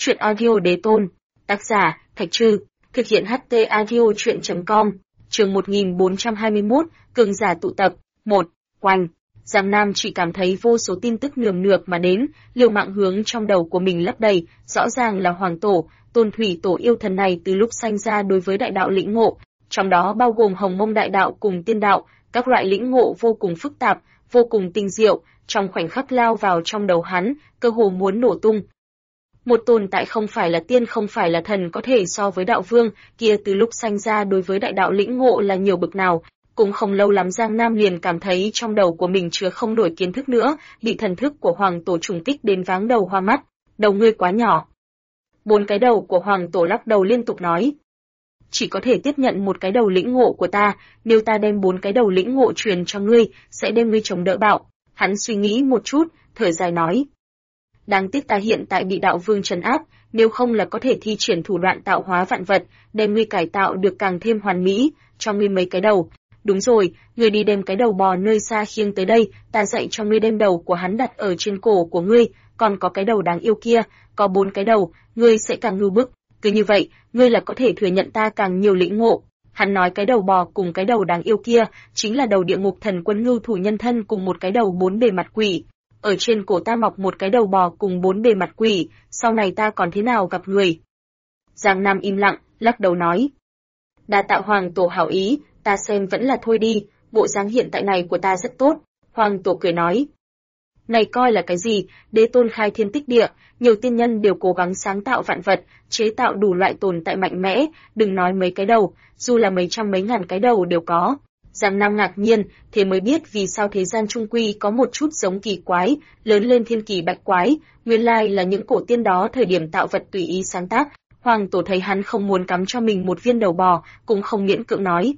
Chuyện audio đế tôn. Tác giả, Thạch Trư. Thực hiện HT audio chuyện.com. Chương 1421, cường giả tụ tập. 1. Oanh. Giang Nam chỉ cảm thấy vô số tin tức nườm nượp mà đến, liều mạng hướng trong đầu của mình lấp đầy, rõ ràng là Hoàng Tổ, Tôn Thủy Tổ yêu thần này từ lúc sanh ra đối với đại đạo lĩnh ngộ, trong đó bao gồm Hồng Mông đại đạo cùng tiên đạo, các loại lĩnh ngộ vô cùng phức tạp, vô cùng tinh diệu, trong khoảnh khắc lao vào trong đầu hắn, cơ hồ muốn nổ tung. Một tồn tại không phải là tiên không phải là thần có thể so với đạo vương, kia từ lúc sanh ra đối với đại đạo lĩnh ngộ là nhiều bực nào. Cũng không lâu lắm Giang Nam liền cảm thấy trong đầu của mình chứa không nổi kiến thức nữa, bị thần thức của Hoàng Tổ trùng kích đến váng đầu hoa mắt. Đầu ngươi quá nhỏ. 4 cái đầu của Hoàng Tổ lắc đầu liên tục nói. Chỉ có thể tiếp nhận 1 cái đầu lĩnh ngộ của ta, nếu ta đem 4 cái đầu lĩnh ngộ truyền cho ngươi, sẽ đem ngươi chống đỡ bạo. Hắn suy nghĩ một chút, thở dài nói. Đáng tiếc ta hiện tại bị đạo vương trấn áp, nếu không là có thể thi triển thủ đoạn tạo hóa vạn vật, đem ngươi cải tạo được càng thêm hoàn mỹ, cho ngươi mấy cái đầu. Đúng rồi, ngươi đi đem cái đầu bò nơi xa khiêng tới đây, ta dạy cho ngươi đem đầu của hắn đặt ở trên cổ của ngươi, còn có cái đầu đáng yêu kia, có 4 cái đầu, ngươi sẽ càng ngưu bức. Cứ như vậy, ngươi là có thể thừa nhận ta càng nhiều lĩnh ngộ. Hắn nói cái đầu bò cùng cái đầu đáng yêu kia, chính là đầu địa ngục thần quân ngưu thủ nhân thân cùng 1 cái đầu 4 bề mặt quỷ. Ở trên cổ ta mọc 1 cái đầu bò cùng 4 bề mặt quỷ, sau này ta còn thế nào gặp người? Giang Nam im lặng, lắc đầu nói. Đa tạ Hoàng Tổ hảo ý, ta xem vẫn là thôi đi, bộ dáng hiện tại này của ta rất tốt. Hoàng Tổ cười nói. Này coi là cái gì, đế tôn khai thiên tích địa, nhiều tiên nhân đều cố gắng sáng tạo vạn vật, chế tạo đủ loại tồn tại mạnh mẽ, đừng nói mấy cái đầu, dù là mấy trăm mấy ngàn cái đầu đều có. Giang Nam ngạc nhiên, thế mới biết vì sao thế gian trung quy có một chút giống kỳ quái, lớn lên thiên kỳ bạch quái, nguyên lai là những cổ tiên đó thời điểm tạo vật tùy ý sáng tác. Hoàng Tổ thấy hắn không muốn cắm cho mình một viên đầu bò, cũng không miễn cưỡng nói.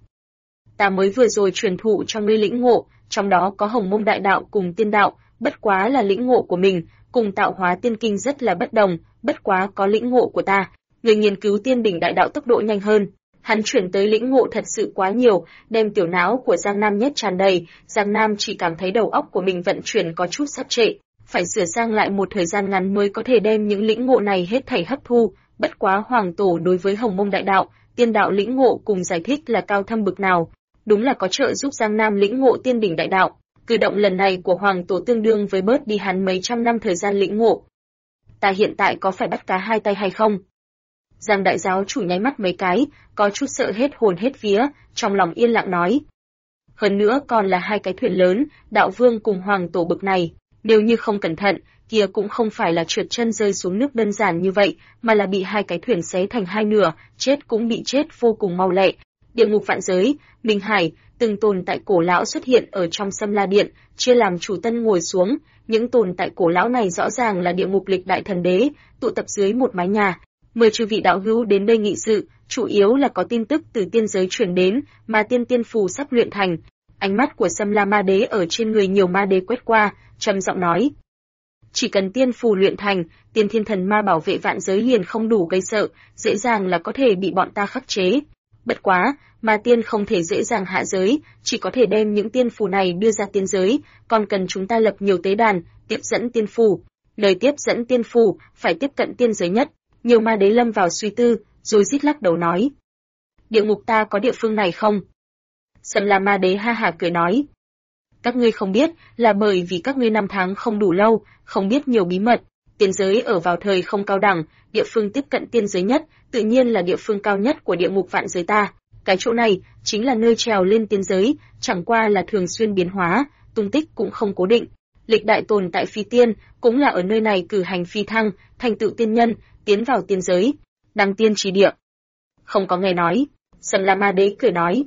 Ta mới vừa rồi truyền thụ cho ngươi lĩnh ngộ, trong đó có Hồng Mông đại đạo cùng tiên đạo, bất quá là lĩnh ngộ của mình, cùng tạo hóa tiên kinh rất là bất đồng, bất quá có lĩnh ngộ của ta, người nghiên cứu tiên đỉnh đại đạo tốc độ nhanh hơn. Hắn chuyển tới lĩnh ngộ thật sự quá nhiều, đem tiểu não của Giang Nam nhét tràn đầy, Giang Nam chỉ cảm thấy đầu óc của mình vận chuyển có chút sắp trệ, phải sửa sang lại một thời gian ngắn mới có thể đem những lĩnh ngộ này hết thảy hấp thu, bất quá Hoàng Tổ đối với Hồng Mông đại đạo, tiên đạo lĩnh ngộ cùng giải thích là cao thâm bực nào, đúng là có trợ giúp Giang Nam lĩnh ngộ tiên đỉnh đại đạo. Cử động lần này của Hoàng Tổ tương đương với bớt đi hắn mấy trăm năm thời gian lĩnh ngộ. Ta hiện tại có phải bắt cá hai tay hay không? Giang đại giáo chủ nháy mắt mấy cái, có chút sợ hết hồn hết vía, trong lòng yên lặng nói. Hơn nữa còn là 2 cái thuyền lớn, đạo vương cùng Hoàng Tổ bực này, nếu như không cẩn thận, kia cũng không phải là trượt chân rơi xuống nước đơn giản như vậy, mà là bị 2 cái thuyền xé thành 2 nửa, chết cũng bị chết vô cùng mau lẹ. Địa ngục vạn giới, Minh Hải, từng tồn tại cổ lão xuất hiện ở trong Sâm La Điện, chia làm chủ tân ngồi xuống, những tồn tại cổ lão này rõ ràng là địa ngục lịch đại thần đế, tụ tập dưới một mái nhà. 10 chư vị đạo hữu đến đây nghị sự, chủ yếu là có tin tức từ tiên giới truyền đến, mà tiên phù sắp luyện thành. Ánh mắt của Sâm La Ma Đế ở trên người nhiều ma đế quét qua, trầm giọng nói: chỉ cần tiên phù luyện thành, tiên thiên thần ma bảo vệ vạn giới liền không đủ gây sợ, dễ dàng là có thể bị bọn ta khắc chế. Bất quá, ma tiên không thể dễ dàng hạ giới, chỉ có thể đem những tiên phù này đưa ra tiên giới, còn cần chúng ta lập nhiều tế đàn, tiếp dẫn tiên phù. Lời tiếp dẫn tiên phù phải tiếp cận tiên giới nhất. Nhiều ma đế lâm vào suy tư, rồi rít lắc đầu nói. Địa ngục ta có địa phương này không? Sâm La Ma Đế ha hả cười nói. Các ngươi không biết, là bởi vì các ngươi năm tháng không đủ lâu, không biết nhiều bí mật. Tiên giới ở vào thời không cao đẳng, địa phương tiếp cận tiên giới nhất, tự nhiên là địa phương cao nhất của địa ngục vạn giới ta. Cái chỗ này, chính là nơi trèo lên tiên giới, chẳng qua là thường xuyên biến hóa, tung tích cũng không cố định. Lịch đại tồn tại phi tiên, cũng là ở nơi này cử hành phi thăng, thành tựu tiên nhân, tiến vào tiên giới, đăng tiên trì địa. Không có nghe nói, Sâm La Ma Đế cười nói.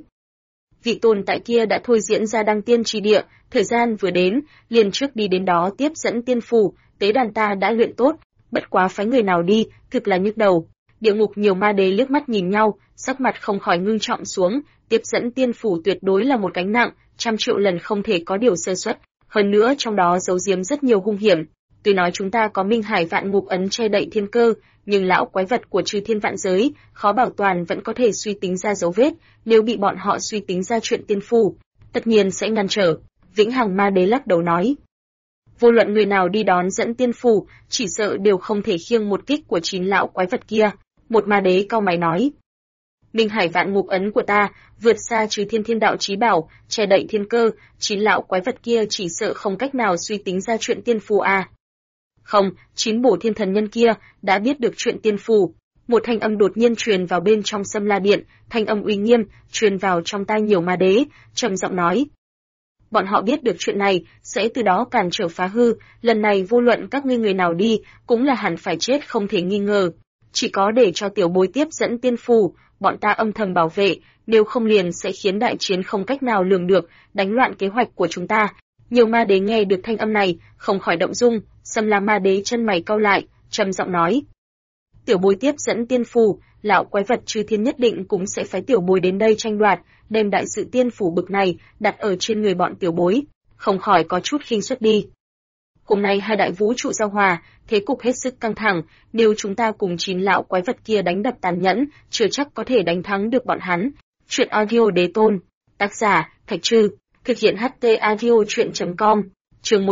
Vị tồn tại kia đã thôi diễn ra đăng tiên trì địa, thời gian vừa đến, liền trước đi đến đó tiếp dẫn tiên phù, tế đàn ta đã luyện tốt, bất quá phái người nào đi, thực là nhức đầu. Địa ngục nhiều ma đế liếc mắt nhìn nhau, sắc mặt không khỏi ngưng trọng xuống, tiếp dẫn tiên phù tuyệt đối là một gánh nặng, 100 triệu lần không thể có điều sơ suất, hơn nữa trong đó giấu giếm rất nhiều hung hiểm. Tuy nói chúng ta có Minh Hải vạn ngục ấn che đậy thiên cơ, nhưng lão quái vật của chư thiên vạn giới, khó bảo toàn vẫn có thể suy tính ra dấu vết, nếu bị bọn họ suy tính ra chuyện tiên phù, tất nhiên sẽ ngăn trở. Vĩnh Hằng Ma Đế lắc đầu nói. Vô luận người nào đi đón dẫn tiên phủ, chỉ sợ đều không thể khiêng một kích của 9 lão quái vật kia. Một ma đế cau mày nói. Minh Hải Vạn Ngục Ấn của ta, vượt xa trừ thiên thiên đạo chí bảo, che đậy thiên cơ, 9 lão quái vật kia chỉ sợ không cách nào suy tính ra chuyện tiên phù à. Không, 9 bổ thiên thần nhân kia, đã biết được chuyện tiên phù. Một thanh âm đột nhiên truyền vào bên trong Sâm La Điện, thanh âm uy nghiêm, truyền vào trong tai nhiều ma đế, trầm giọng nói. Bọn họ biết được chuyện này, sẽ từ đó cản trở phá hư, lần này vô luận các ngươi người nào đi, cũng là hẳn phải chết không thể nghi ngờ. Chỉ có để cho tiểu bối tiếp dẫn tiên phù, bọn ta âm thầm bảo vệ, nếu không liền sẽ khiến đại chiến không cách nào lường được, đánh loạn kế hoạch của chúng ta. Nhiều ma đế nghe được thanh âm này, không khỏi động dung, Sâm La ma đế chân mày cau lại, trầm giọng nói. Tiểu bối tiếp dẫn tiên phù, lão quái vật chư thiên nhất định cũng sẽ phái tiểu bối đến đây tranh đoạt, đem đại sự tiên phủ bực này đặt ở trên người bọn tiểu bối, không khỏi có chút khinh suất đi. Hôm nay hai đại vũ trụ giao hòa, thế cục hết sức căng thẳng, nếu chúng ta cùng 9 lão quái vật kia đánh đập tàn nhẫn, chưa chắc có thể đánh thắng được bọn hắn. Chuyện audio đế tôn, tác giả, Thạch Trư, thực hiện HT audio chuyện.com, chương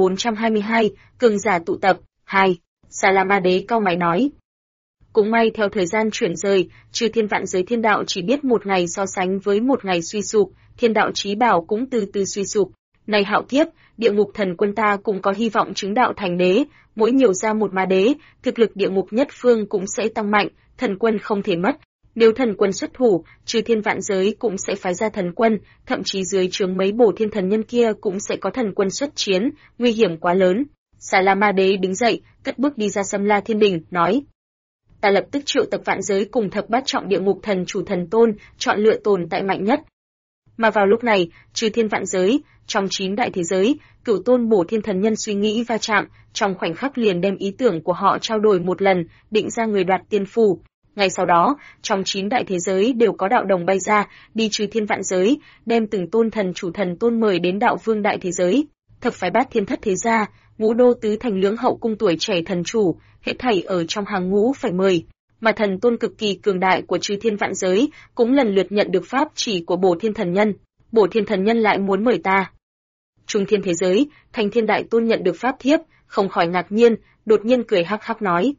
1422, cường giả tụ tập, 2. Sa La Ma Đế cau mày nói. Cũng may theo thời gian chuyển rời, chư thiên vạn giới thiên đạo chỉ biết một ngày so sánh với một ngày suy sụp, thiên đạo chí bảo cũng từ từ suy sụp. Này Hạo Kiếp, địa ngục thần quân ta cũng có hy vọng chứng đạo thành đế, mỗi nhiều ra một ma đế, thực lực địa ngục nhất phương cũng sẽ tăng mạnh, thần quân không thể mất. Nếu thần quân xuất thủ, chư thiên vạn giới cũng sẽ phái ra thần quân, thậm chí dưới trướng mấy bổ thiên thần nhân kia cũng sẽ có thần quân xuất chiến, nguy hiểm quá lớn. Sa La Ma Đế đứng dậy, cất bước đi ra Sâm La Thiên Đình, nói. Ta lập tức triệu tập vạn giới cùng thập bát trọng địa ngục thần chủ thần tôn, chọn lựa tồn tại mạnh nhất. Mà vào lúc này, chư thiên vạn giới, trong 9 đại thế giới, cửu tôn bổ thiên thần nhân suy nghĩ va chạm, trong khoảnh khắc liền đem ý tưởng của họ trao đổi một lần, định ra người đoạt tiên phủ. Ngay sau đó, trong 9 đại thế giới đều có đạo đồng bay ra, đi chư thiên vạn giới, đem từng tôn thần chủ thần tôn mời đến đạo vương đại thế giới. Thập phái bát thiên thất thế gia, ngũ đô tứ thành lưỡng hậu cung tuổi trẻ thần chủ, hết thảy ở trong hàng ngũ phải mời. Mà thần tôn cực kỳ cường đại của chư thiên vạn giới cũng lần lượt nhận được pháp chỉ của bổ thiên thần nhân. Bổ thiên thần nhân lại muốn mời ta. Trung thiên thế giới, Thành Thiên Đại Tôn nhận được pháp thiếp, không khỏi ngạc nhiên, đột nhiên cười hắc hắc nói.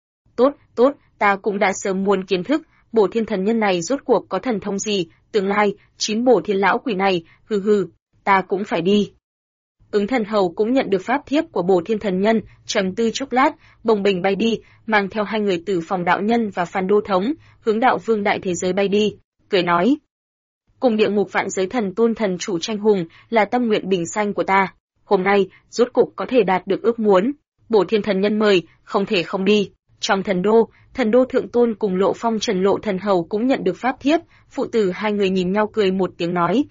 Tốt, ta cũng đã sớm muốn kiến thức, bổ thiên thần nhân này rốt cuộc có thần thông gì, tương lai, 9 bổ thiên lão quỷ này, hừ, ta cũng phải đi. Ứng thần hầu cũng nhận được pháp thiếp của bổ thiên thần nhân, trầm tư chốc lát, bồng bềnh bay đi, mang theo hai người từ phòng đạo nhân và Phan Đô Thống, hướng đạo vương đại thế giới bay đi, cười nói. Cùng địa ngục vạn giới thần tôn thần chủ tranh hùng là tâm nguyện bình sanh của ta. Hôm nay, rốt cục có thể đạt được ước muốn. Bổ thiên thần nhân mời, không thể không đi. Trong thần đô thượng tôn cùng Lộ Phong Trần Lộ thần hầu cũng nhận được pháp thiếp, phụ tử hai người nhìn nhau cười một tiếng nói.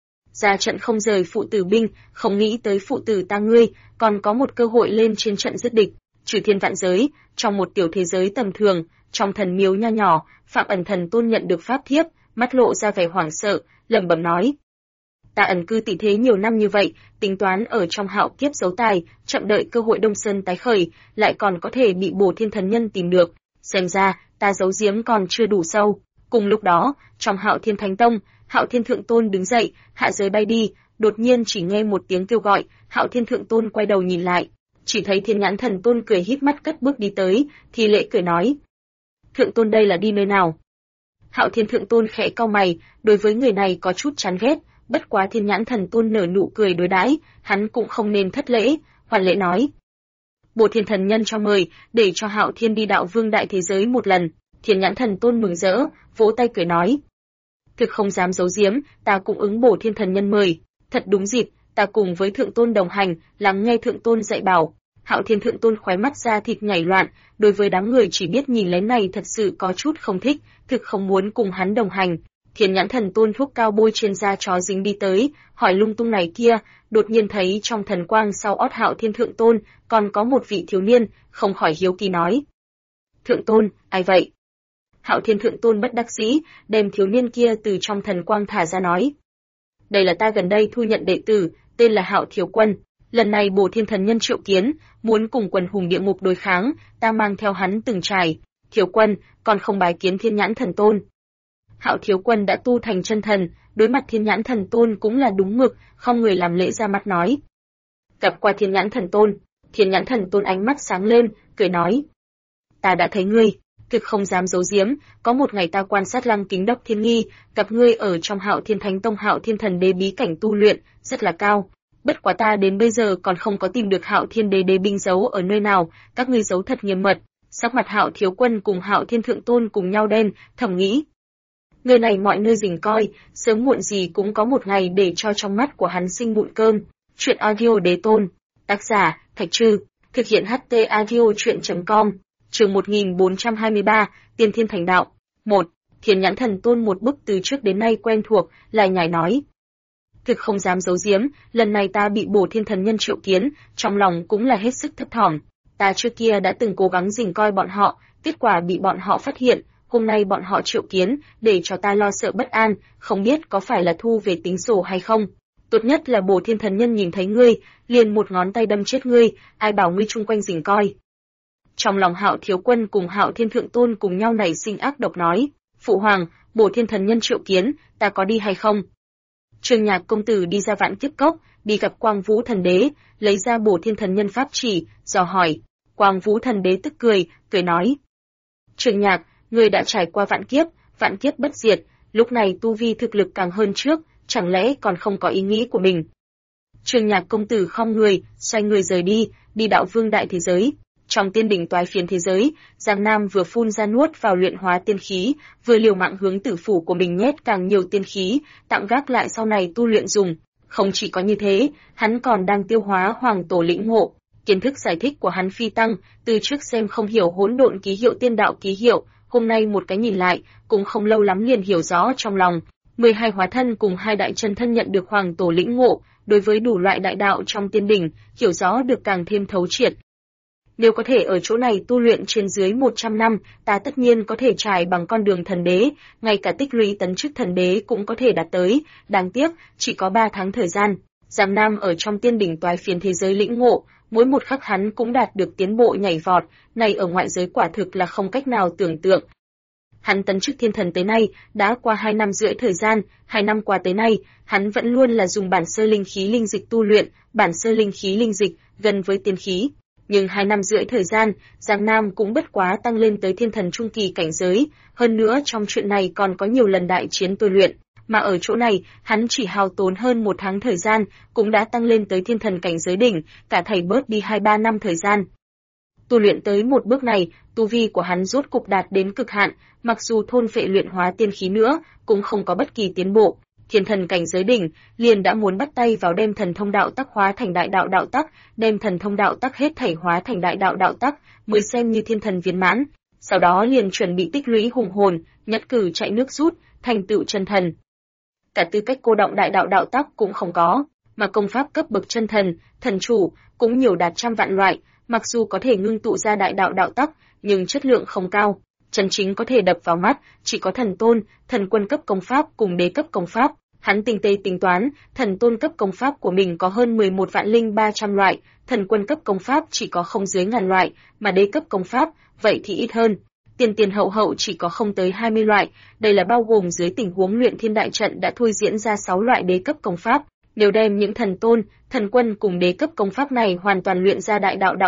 Ra trận không rời phụ tử binh, không nghĩ tới phụ tử ta ngươi, còn có một cơ hội lên trên trận giết địch. Trừ thiên vạn giới, trong một tiểu thế giới tầm thường, trong thần miếu nho nhỏ, Phạm Ẩn thần tôn nhận được pháp thiếp, mắt lộ ra vẻ hoảng sợ, lẩm bẩm nói. Ta ẩn cư tị thế nhiều năm như vậy, tính toán ở trong Hạo Kiếp giấu tài, chậm đợi cơ hội Đông Sơn tái khởi, lại còn có thể bị bổ thiên thần nhân tìm được. Xem ra, ta giấu giếm còn chưa đủ sâu. Cùng lúc đó, trong Hạo Thiên Thánh Tông, Hạo Thiên Thượng Tôn đứng dậy, hạ giới bay đi, đột nhiên chỉ nghe một tiếng kêu gọi, Hạo Thiên Thượng Tôn quay đầu nhìn lại, chỉ thấy Thiên Nhãn Thần Tôn cười híp mắt cất bước đi tới, thì lễ cười nói. Thượng Tôn đây là đi nơi nào? Hạo Thiên Thượng Tôn khẽ cau mày, đối với người này có chút chán ghét, bất quá Thiên Nhãn Thần Tôn nở nụ cười đối đãi, hắn cũng không nên thất lễ, hoàn lễ nói. Bổ thiên thần nhân cho mời, để cho Hạo Thiên đi đạo vương đại thế giới một lần. Thiên Nhãn Thần Tôn mừng rỡ, vỗ tay cười nói. Thực không dám giấu giếm, ta cũng ứng bổ thiên thần nhân mời. Thật đúng dịp, ta cùng với Thượng Tôn đồng hành, lắng nghe Thượng Tôn dạy bảo. Hạo Thiên Thượng Tôn khóe mắt ra thịt nhảy loạn, đối với đám người chỉ biết nhìn lén này thật sự có chút không thích, thực không muốn cùng hắn đồng hành. Thiên Nhãn Thần Tôn thuốc cao bôi trên da chó dính đi tới, hỏi lung tung này kia, đột nhiên thấy trong thần quang sau ót Hạo Thiên Thượng Tôn, còn có một vị thiếu niên, không khỏi hiếu kỳ nói. Thượng Tôn, ai vậy? Hạo Thiên Thượng Tôn bất đắc dĩ, đem thiếu niên kia từ trong thần quang thả ra nói. Đây là ta gần đây thu nhận đệ tử, tên là Hạo Thiếu Quân. Lần này bổ thiên thần nhân triệu kiến, muốn cùng quần hùng địa ngục đối kháng, ta mang theo hắn từng trải. Thiếu Quân, còn không bái kiến Thiên Nhãn Thần Tôn. Hạo Thiếu Quân đã tu thành chân thần, đối mặt Thiên Nhãn Thần Tôn cũng là đúng mực, không người làm lễ ra mắt nói. gặp qua Thiên Nhãn Thần Tôn. Thiên Nhãn Thần Tôn ánh mắt sáng lên, cười nói: "Ta đã thấy ngươi, thực không dám giấu giếm, có một ngày ta quan sát Lăng Kính Đốc Thiên Nghi, gặp ngươi ở trong Hạo Thiên Thánh Tông Hạo Thiên Thần Đế bí cảnh tu luyện, rất là cao. Bất quá ta đến bây giờ còn không có tìm được Hạo Thiên Đế đế binh giấu ở nơi nào, các ngươi giấu thật nghiêm mật." Sắc mặt Hạo Thiếu Quân cùng Hạo Thiên Thượng Tôn cùng nhau đen, thầm nghĩ: người này mọi nơi rình coi, sớm muộn gì cũng có một ngày để cho trong mắt của hắn sinh bụi cơm. Chuyện audio Đế Tôn, tác giả Thạch Trư, thực hiện HT audio truyện.com, chương 1423, Tiên Thiên Thành Đạo. 1. Thiên Nhãn Thần Tôn một bức từ trước đến nay quen thuộc, lại nhảy nói: thực không dám giấu giếm, lần này ta bị Bổ Thiên Thần Nhân triệu kiến, trong lòng cũng là hết sức thấp thỏm. Ta trước kia đã từng cố gắng rình coi bọn họ, kết quả bị bọn họ phát hiện, hôm nay bọn họ triệu kiến, để cho ta lo sợ bất an, không biết có phải là thu về tính sổ hay không. Tốt nhất là Bổ Thiên Thần Nhân nhìn thấy ngươi, liền một ngón tay đâm chết ngươi, ai bảo ngươi chung quanh rình coi. Trong lòng Hạo Thiếu Quân cùng Hạo Thiên Thượng Tôn cùng nhau nảy sinh ác độc nói: phụ hoàng, Bổ Thiên Thần Nhân triệu kiến, ta có đi hay không? Trương Nhạc công tử đi ra Vạn Kiếp Cốc, đi gặp Quang Vũ Thần Đế, lấy ra Bổ Thiên Thần Nhân pháp chỉ, dò hỏi. Quang Vũ Thần Đế tức cười nói: Trương Nhạc, ngươi đã trải qua vạn kiếp bất diệt, lúc này tu vi thực lực càng hơn trước, chẳng lẽ còn không có ý nghĩ của mình? Trương Nhạc công tử khom người, xoay người rời đi Đạo Vương đại thế giới. Trong Tiên Đỉnh toái phiến thế giới, Giang Nam vừa phun ra nuốt vào luyện hóa tiên khí, vừa liều mạng hướng tử phủ của mình nhét càng nhiều tiên khí, tạm gác lại sau này tu luyện dùng. Không chỉ có như thế, hắn còn đang tiêu hóa Hoàng Tổ lĩnh ngộ. Kiến thức giải thích của hắn phi tăng, từ trước xem không hiểu hỗn độn ký hiệu tiên đạo ký hiệu, hôm nay một cái nhìn lại, cũng không lâu lắm liền hiểu rõ trong lòng. 12 hóa thân cùng 2 đại chân thân nhận được Hoàng Tổ lĩnh ngộ, đối với đủ loại đại đạo trong Tiên Đỉnh, hiểu rõ được càng thêm thấu triệt. Nếu có thể ở chỗ này tu luyện trên dưới 100 năm, ta tất nhiên có thể trải bằng con đường thần đế, ngay cả tích lũy tấn chức thần đế cũng có thể đạt tới, đáng tiếc, chỉ có 3 tháng thời gian. Giang Nam ở trong Tiên Đỉnh toái phiến thế giới lĩnh ngộ, mỗi một khắc hắn cũng đạt được tiến bộ nhảy vọt, này ở ngoại giới quả thực là không cách nào tưởng tượng. Hắn tấn chức thiên thần tới nay, đã qua 2 năm rưỡi thời gian, 2 năm qua tới nay, hắn vẫn luôn là dùng bản sơ linh khí linh dịch tu luyện, bản sơ linh khí linh dịch, gần với tiên khí. Nhưng 2 năm rưỡi thời gian, Giang Nam cũng bất quá tăng lên tới thiên thần trung kỳ cảnh giới, hơn nữa trong chuyện này còn có nhiều lần đại chiến tôi luyện, mà ở chỗ này, hắn chỉ hao tốn hơn 1 tháng thời gian, cũng đã tăng lên tới thiên thần cảnh giới đỉnh, cả thảy bớt đi 2-3 năm thời gian. Tu luyện tới một bước này, tu vi của hắn rốt cục đạt đến cực hạn, mặc dù thôn phệ luyện hóa tiên khí nữa, cũng không có bất kỳ tiến bộ. Thiên thần cảnh giới đỉnh, liền đã muốn bắt tay vào đem thần thông đạo tắc hóa thành đại đạo đạo tắc, đem thần thông đạo tắc hết thảy hóa thành đại đạo đạo tắc, mới xem như thiên thần viên mãn. Sau đó liền chuẩn bị tích lũy hùng hồn, nhất cử chạy nước rút, thành tựu chân thần. Cả tư cách cô động đại đạo đạo tắc cũng không có, mà công pháp cấp bậc chân thần, thần chủ cũng nhiều đạt trăm vạn loại, mặc dù có thể ngưng tụ ra đại đạo đạo tắc, nhưng chất lượng không cao. Chân chính có thể đập vào mắt, chỉ có thần tôn, thần quân cấp công pháp cùng đế cấp công pháp. Hắn tinh tế tính toán, thần tôn cấp công pháp của mình có hơn 11.300 loại, thần quân cấp công pháp chỉ có không dưới ngàn loại, mà đế cấp công pháp, vậy thì ít hơn. Tiền hậu chỉ có không tới 20 loại, đây là bao gồm dưới tình huống luyện thiên đại trận đã thôi diễn ra 6 loại đế cấp công pháp. Nếu đem những thần tôn, thần quân cùng đế cấp công pháp này hoàn toàn luyện ra đại đạo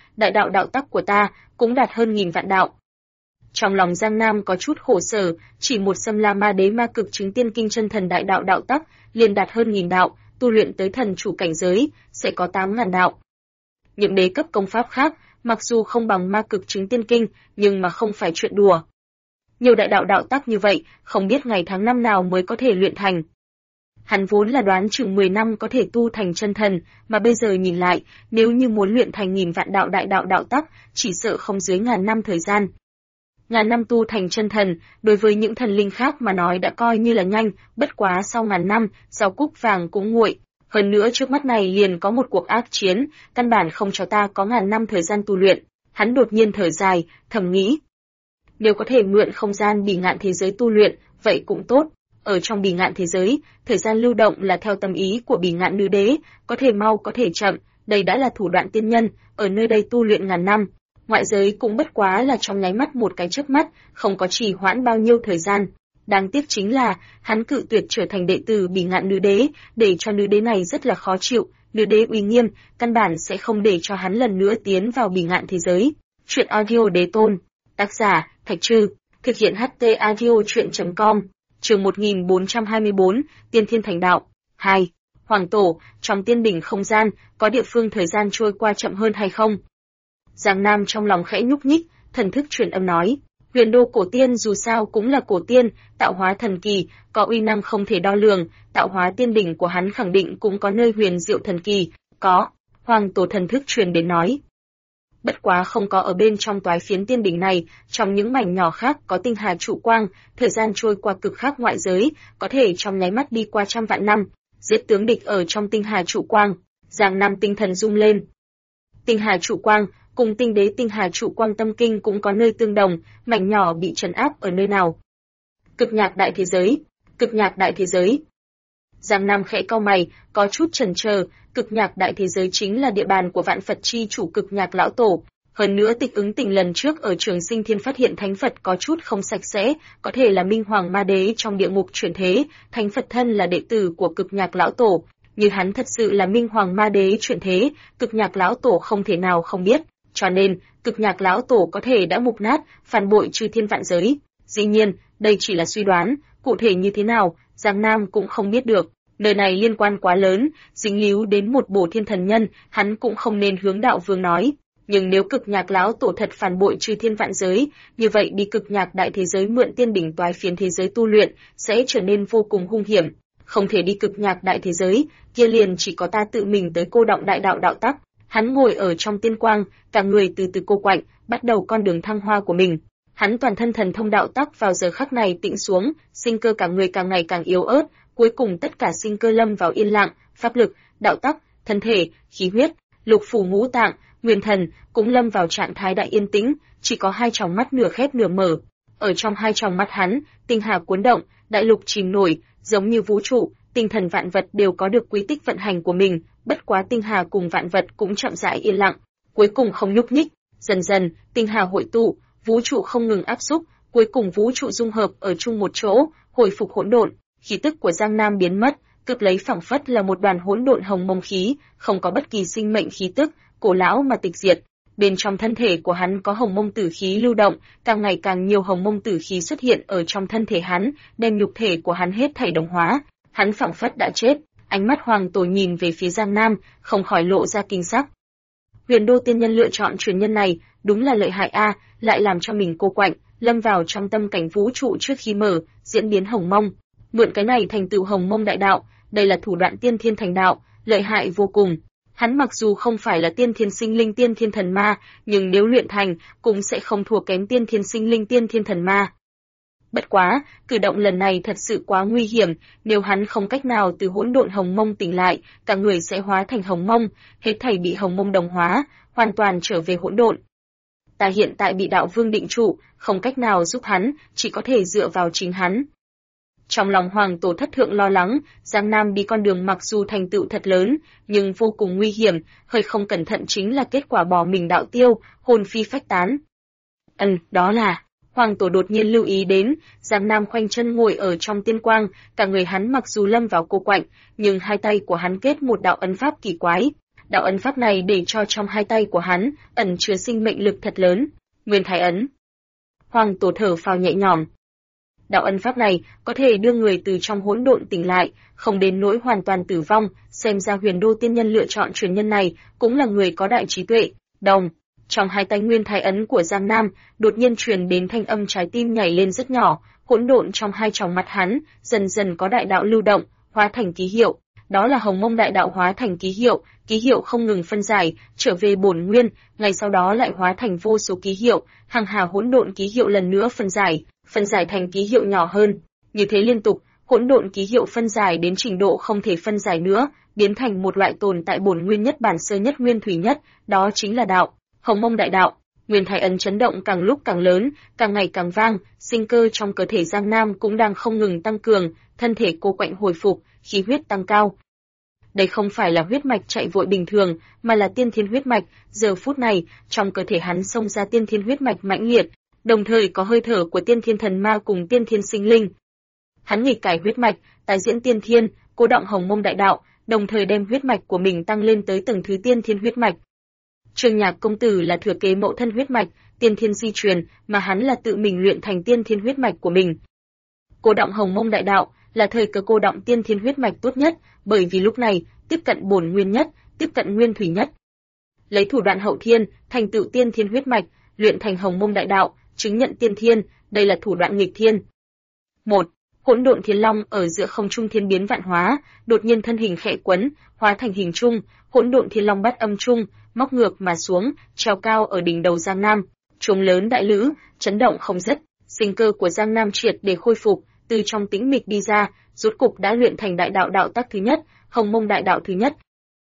đạo tắc của ta cũng đạt hơn 1000 vạn đạo. Trong lòng Giang Nam có chút khổ sở, chỉ một Xâm La Ma Đế ma cực chứng tiên kinh chân thần đại đạo đạo tắc, liền đạt hơn 1000 đạo, tu luyện tới thần chủ cảnh giới, sẽ có 8000 đạo. Những đế cấp công pháp khác, mặc dù không bằng ma cực chứng tiên kinh, nhưng mà không phải chuyện đùa. Nhiều đại đạo đạo tắc như vậy, không biết ngày tháng năm nào mới có thể luyện thành. Hắn vốn là đoán chừng 10 năm có thể tu thành chân thần, mà bây giờ nhìn lại, nếu như muốn luyện thành 1000 vạn đạo đại đạo đạo tắc, chỉ sợ không dưới ngàn năm thời gian. Ngàn năm tu thành chân thần, đối với những thần linh khác mà nói đã coi như là nhanh, bất quá sau ngàn năm, rau cúc vàng cũng nguội. Hơn nữa trước mắt này liền có một cuộc ác chiến, căn bản không cho ta có ngàn năm thời gian tu luyện. Hắn đột nhiên thở dài, thầm nghĩ. Nếu có thể mượn không gian bỉ ngạn thế giới tu luyện, vậy cũng tốt. Ở trong bỉ ngạn thế giới, thời gian lưu động là theo tâm ý của bỉ ngạn nữ đế, có thể mau có thể chậm, đây đã là thủ đoạn tiên nhân, ở nơi đây tu luyện ngàn năm. Ngoại giới cũng bất quá là trong nháy mắt một cái chớp mắt, không có trì hoãn bao nhiêu thời gian. Đáng tiếc chính là, hắn cự tuyệt trở thành đệ tử bỉ ngạn nữ đế, để cho nữ đế này rất là khó chịu, Nữ đế uy nghiêm, căn bản sẽ không để cho hắn lần nữa tiến vào bỉ ngạn thế giới. Truyện audio đế tôn. Tác giả, Thạch Trư. Thực hiện HT audio truyện.com. Chương 1424, Tiên Thiên Thành Đạo. 2. Hoàng Tổ, trong tiên đỉnh không gian, có địa phương thời gian trôi qua chậm hơn hay không? Giang Nam trong lòng khẽ nhúc nhích, thần thức truyền âm nói. Huyền đô cổ tiên dù sao cũng là cổ tiên, tạo hóa thần kỳ, có uy năng không thể đo lường, tạo hóa tiên đỉnh của hắn khẳng định cũng có nơi huyền diệu thần kỳ, có. Hoàng Tổ thần thức truyền đến nói. Bất quá không có ở bên trong toái phiến tiên đỉnh này, trong những mảnh nhỏ khác có tinh hà trụ quang, thời gian trôi qua cực khác ngoại giới, có thể trong nháy mắt đi qua trăm vạn năm, giết tướng địch ở trong tinh hà trụ quang. Giang Nam tinh thần rung lên. Tinh hà trụ quang cùng tinh đế tinh hà trụ quang tâm kinh cũng có nơi tương đồng, mảnh nhỏ bị trấn áp ở nơi nào? Cực nhạc đại thế giới, cực nhạc đại thế giới. Giang Nam khẽ cau mày, có chút chần chờ, cực nhạc đại thế giới chính là địa bàn của vạn Phật chi chủ cực nhạc lão tổ. Hơn nữa tịch ứng tình lần trước ở Trường Sinh Thiên phát hiện thánh Phật có chút không sạch sẽ, có thể là Minh Hoàng Ma Đế trong địa ngục chuyển thế, thánh Phật thân là đệ tử của cực nhạc lão tổ. Như hắn thật sự là Minh Hoàng Ma Đế chuyển thế, cực nhạc lão tổ không thể nào không biết. Cho nên, cực nhạc lão tổ có thể đã mục nát, phản bội chư thiên vạn giới. Dĩ nhiên, đây chỉ là suy đoán, cụ thể như thế nào, Giang Nam cũng không biết được. Nơi này liên quan quá lớn, dính líu đến một bổ thiên thần nhân, hắn cũng không nên hướng đạo vương nói. Nhưng nếu cực nhạc lão tổ thật phản bội chư thiên vạn giới, như vậy đi cực nhạc đại thế giới mượn tiên đỉnh toái phiến thế giới tu luyện, sẽ trở nên vô cùng hung hiểm. Không thể đi cực nhạc đại thế giới, kia liền chỉ có ta tự mình tới cô động đại đạo đạo tắc. Hắn ngồi ở trong tiên quang, cả người từ từ cô quạnh, bắt đầu con đường thăng hoa của mình. Hắn toàn thân thần thông đạo tắc vào giờ khắc này tĩnh xuống, sinh cơ cả người càng ngày càng yếu ớt, cuối cùng tất cả sinh cơ lâm vào yên lặng, pháp lực, đạo tắc, thân thể, khí huyết, lục phủ ngũ tạng, nguyên thần cũng lâm vào trạng thái đại yên tĩnh, chỉ có hai tròng mắt nửa khép nửa mở. Ở trong hai tròng mắt hắn, tinh hà cuốn động, đại lục chìm nổi, giống như vũ trụ, tinh thần vạn vật đều có được quy tích vận hành của mình, bất quá tinh hà cùng vạn vật cũng chậm rãi yên lặng, cuối cùng không nhúc nhích, dần dần, tinh hà hội tụ, vũ trụ không ngừng áp xúc, cuối cùng vũ trụ dung hợp ở chung một chỗ, hồi phục hỗn độn, khí tức của Giang Nam biến mất, cướp lấy phảng phất là một đoàn hỗn độn hồng mông khí, không có bất kỳ sinh mệnh khí tức, cổ lão mà tịch diệt. Bên trong thân thể của hắn có hồng mông tử khí lưu động, càng ngày càng nhiều hồng mông tử khí xuất hiện ở trong thân thể hắn, đem nhục thể của hắn hết thảy đồng hóa. Hắn phảng phất đã chết, ánh mắt Hoàng Tổ nhìn về phía Giang Nam, không khỏi lộ ra kinh sắc. Huyền Đô tiên nhân lựa chọn truyền nhân này, đúng là lợi hại a, lại làm cho mình cô quạnh, lâm vào trong tâm cảnh vũ trụ trước khi mở, diễn biến hồng mông. Mượn cái này thành tựu hồng mông đại đạo, đây là thủ đoạn tiên thiên thành đạo, lợi hại vô cùng. Hắn mặc dù không phải là tiên thiên sinh linh tiên thiên thần ma, nhưng nếu luyện thành, cũng sẽ không thua kém tiên thiên sinh linh tiên thiên thần ma. Bất quá, cử động lần này thật sự quá nguy hiểm, nếu hắn không cách nào từ hỗn độn hồng mông tỉnh lại, cả người sẽ hóa thành hồng mông, hết thảy bị hồng mông đồng hóa, hoàn toàn trở về hỗn độn. Ta hiện tại bị đạo vương định trụ, không cách nào giúp hắn, chỉ có thể dựa vào chính hắn. Trong lòng Hoàng Tổ thất thượng lo lắng, Giang Nam đi con đường mặc dù thành tựu thật lớn, nhưng vô cùng nguy hiểm, hơi không cẩn thận chính là kết quả bỏ mình đạo tiêu, hồn phi phách tán. Đó là... Hoàng Tổ đột nhiên lưu ý đến, Giang Nam khoanh chân ngồi ở trong tiên quang, cả người hắn mặc dù lâm vào cô quạnh, nhưng hai tay của hắn kết một đạo ấn pháp kỳ quái. Đạo ấn pháp này để cho trong hai tay của hắn ẩn chứa sinh mệnh lực thật lớn. Nguyên Thái ấn. Hoàng Tổ thở phào nhẹ nhõm. Đạo ấn pháp này có thể đưa người từ trong hỗn độn tỉnh lại, không đến nỗi hoàn toàn tử vong, xem ra Huyền Đô tiên nhân lựa chọn truyền nhân này cũng là người có đại trí tuệ. Đồng. Trong hai tay Nguyên Thái ấn của Giang Nam, đột nhiên truyền đến thanh âm trái tim nhảy lên rất nhỏ, hỗn độn trong hai tròng mắt hắn, dần dần có đại đạo lưu động, hóa thành ký hiệu. Đó là hồng mông đại đạo hóa thành ký hiệu không ngừng phân giải, trở về bổn nguyên, ngày sau đó lại hóa thành vô số ký hiệu, hàng hà hỗn độn ký hiệu lần nữa phân giải thành ký hiệu nhỏ hơn. Như thế liên tục, hỗn độn ký hiệu phân giải đến trình độ không thể phân giải nữa, biến thành một loại tồn tại bổn nguyên nhất bản sơ nhất nguyên thủy nhất, đó chính là đạo. Hồng mông đại đạo. Nguyên Thái ấn chấn động càng lúc càng lớn, càng ngày càng vang, sinh cơ trong cơ thể Giang Nam cũng đang không ngừng tăng cường, thân thể cô quạnh hồi phục, khí huyết tăng cao. Đây không phải là huyết mạch chạy vội bình thường, mà là tiên thiên huyết mạch, giờ phút này, trong cơ thể hắn xông ra tiên thiên huyết mạch mãnh liệt, đồng thời có hơi thở của tiên thiên thần ma cùng tiên thiên sinh linh. Hắn nghịch cải huyết mạch, tái diễn tiên thiên, cô động hồng mông đại đạo, đồng thời đem huyết mạch của mình tăng lên tới tầng thứ tiên thiên huyết mạch. Trương Nhạc công tử là thừa kế mẫu thân huyết mạch, tiên thiên di truyền, mà hắn là tự mình luyện thành tiên thiên huyết mạch của mình. Cô động Hồng Mông Đại Đạo là thời cơ cô động tiên thiên huyết mạch tốt nhất, bởi vì lúc này tiếp cận bổn nguyên nhất, tiếp cận nguyên thủy nhất. Lấy thủ đoạn hậu thiên, thành tựu tiên thiên huyết mạch, luyện thành Hồng Mông Đại Đạo, chứng nhận tiên thiên, đây là thủ đoạn nghịch thiên. 1. Hỗn độn thiên long ở giữa không trung thiên biến vạn hóa, đột nhiên thân hình khẽ quấn, hóa thành hình trung, hỗn độn thiên long bắt âm trung, móc ngược mà xuống, treo cao ở đỉnh đầu Giang Nam, trống lớn đại lữ, chấn động không dứt, sinh cơ của Giang Nam triệt để khôi phục, từ trong tĩnh mịch đi ra, rốt cục đã luyện thành đại đạo đạo tắc thứ nhất, Hồng Mông Đại Đạo thứ nhất.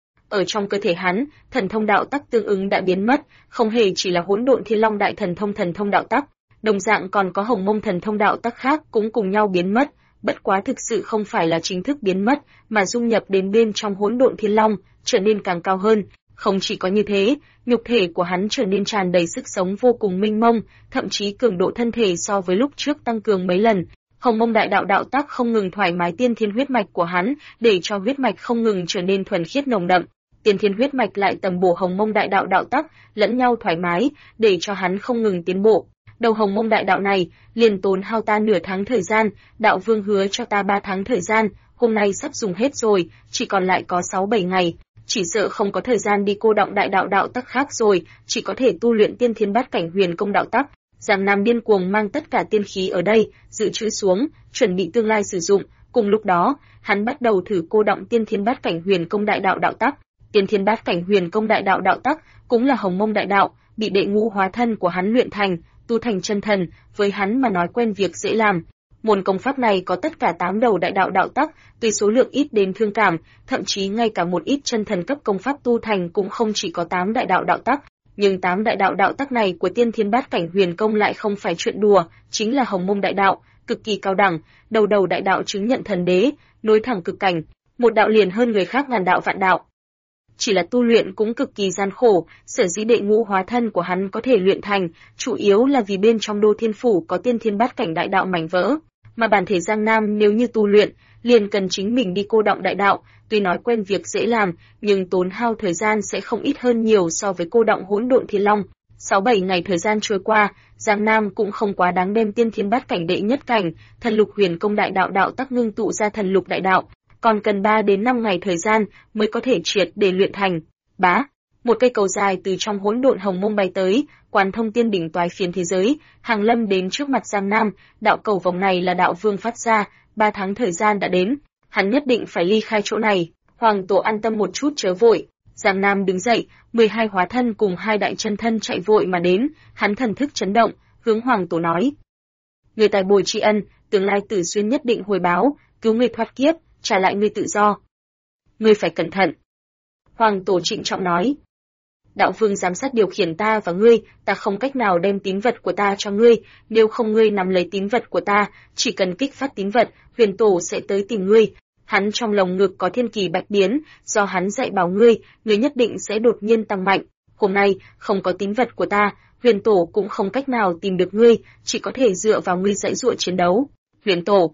Ở trong cơ thể hắn, thần thông đạo tắc tương ứng đã biến mất, không hề chỉ là hỗn độn thiên long đại thần thông đạo tắc, đồng dạng còn có Hồng Mông thần thông đạo tắc khác cũng cùng nhau biến mất, bất quá thực sự không phải là chính thức biến mất, mà dung nhập đến bên trong hỗn độn thiên long, trở nên càng cao hơn. Không chỉ có như thế, nhục thể của hắn trở nên tràn đầy sức sống vô cùng mênh mông, thậm chí cường độ thân thể so với lúc trước tăng cường mấy lần. Hồng Mông Đại Đạo đạo tắc không ngừng thoải mái tiên thiên huyết mạch của hắn, để cho huyết mạch không ngừng trở nên thuần khiết nồng đậm. Tiên thiên huyết mạch lại tầm bổ Hồng Mông Đại Đạo đạo tắc, lẫn nhau thoải mái, để cho hắn không ngừng tiến bộ. Đầu Hồng Mông Đại Đạo này, liền tốn hao ta nửa tháng thời gian, đạo vương hứa cho ta 3 tháng thời gian, hôm nay sắp dùng hết rồi, chỉ còn lại có 6-7 ngày, chỉ sợ không có thời gian đi cô động đại đạo đạo tắc khác rồi, chỉ có thể tu luyện tiên thiên bát cảnh huyền công đạo tắc. Giang Nam điên cuồng mang tất cả tiên khí ở đây, dự trữ xuống, chuẩn bị tương lai sử dụng, cùng lúc đó, hắn bắt đầu thử cô động tiên thiên bát cảnh huyền công đại đạo đạo tắc. Tiên thiên bát cảnh huyền công đại đạo đạo tắc cũng là Hồng Mông Đại Đạo, bị đệ ngũ hóa thân của hắn luyện thành, tu thành chân thần, với hắn mà nói quen việc dễ làm. Môn công pháp này có tất cả 8 đầu đại đạo đạo tắc, tuy số lượng ít đến thương cảm, thậm chí ngay cả một ít chân thần cấp công pháp tu thành cũng không chỉ có 8 đại đạo đạo tắc, nhưng 8 đại đạo đạo tắc này của tiên thiên bát cảnh huyền công lại không phải chuyện đùa, chính là Hồng Mông Đại Đạo, cực kỳ cao đẳng, đầu đại đạo chứng nhận thần đế, nối thẳng cực cảnh, một đạo liền hơn người khác ngàn đạo vạn đạo. Chỉ là tu luyện cũng cực kỳ gian khổ, sở dĩ đệ ngũ hóa thân của hắn có thể luyện thành, chủ yếu là vì bên trong Đô Thiên Phủ có tiên thiên bát cảnh đại đạo mảnh vỡ, mà bản thể Giang Nam nếu như tu luyện, liền cần chính mình đi cô động đại đạo, tuy nói quen việc dễ làm, nhưng tốn hao thời gian sẽ không ít hơn nhiều so với cô động hỗn độn thiên long. 6-7 ngày thời gian trôi qua, Giang Nam cũng không quá đáng đem tiên thiên bát cảnh đệ nhất cảnh, thần lục huyền công đại đạo đạo tắc ngưng tụ ra thần lục đại đạo, còn cần 3 đến 5 ngày thời gian mới có thể triệt để luyện thành. Bá, một cây cầu dài từ trong hỗn độn hồng mông bay tới, quán thông tiên đỉnh toái phiến thế giới, hàng lâm đến trước mặt Giang Nam, đạo cầu vòng này là đạo vương phát ra, 3 tháng thời gian đã đến, hắn nhất định phải ly khai chỗ này. Hoàng tổ an tâm một chút chớ vội. Giang Nam đứng dậy, 12 hóa thân cùng 2 đại chân thân chạy vội mà đến, hắn thần thức chấn động, hướng Hoàng tổ nói: người tài bồi tri ân, tương lai Tử Xuyên nhất định hồi báo, cứu người thoát kiếp, trả lại ngươi tự do. Ngươi phải cẩn thận. Hoàng tổ trịnh trọng nói: đạo vương giám sát điều khiển ta và ngươi, ta không cách nào đem tín vật của ta cho ngươi, nếu không ngươi nắm lấy tín vật của ta, chỉ cần kích phát tín vật, huyền tổ sẽ tới tìm ngươi. Hắn trong lồng ngực có thiên kỳ bạch biến, do hắn dạy bảo ngươi, ngươi nhất định sẽ đột nhiên tăng mạnh. Hôm nay, không có tín vật của ta, huyền tổ cũng không cách nào tìm được ngươi, chỉ có thể dựa vào ngươi dãy dụa chiến đấu. Huyền tổ.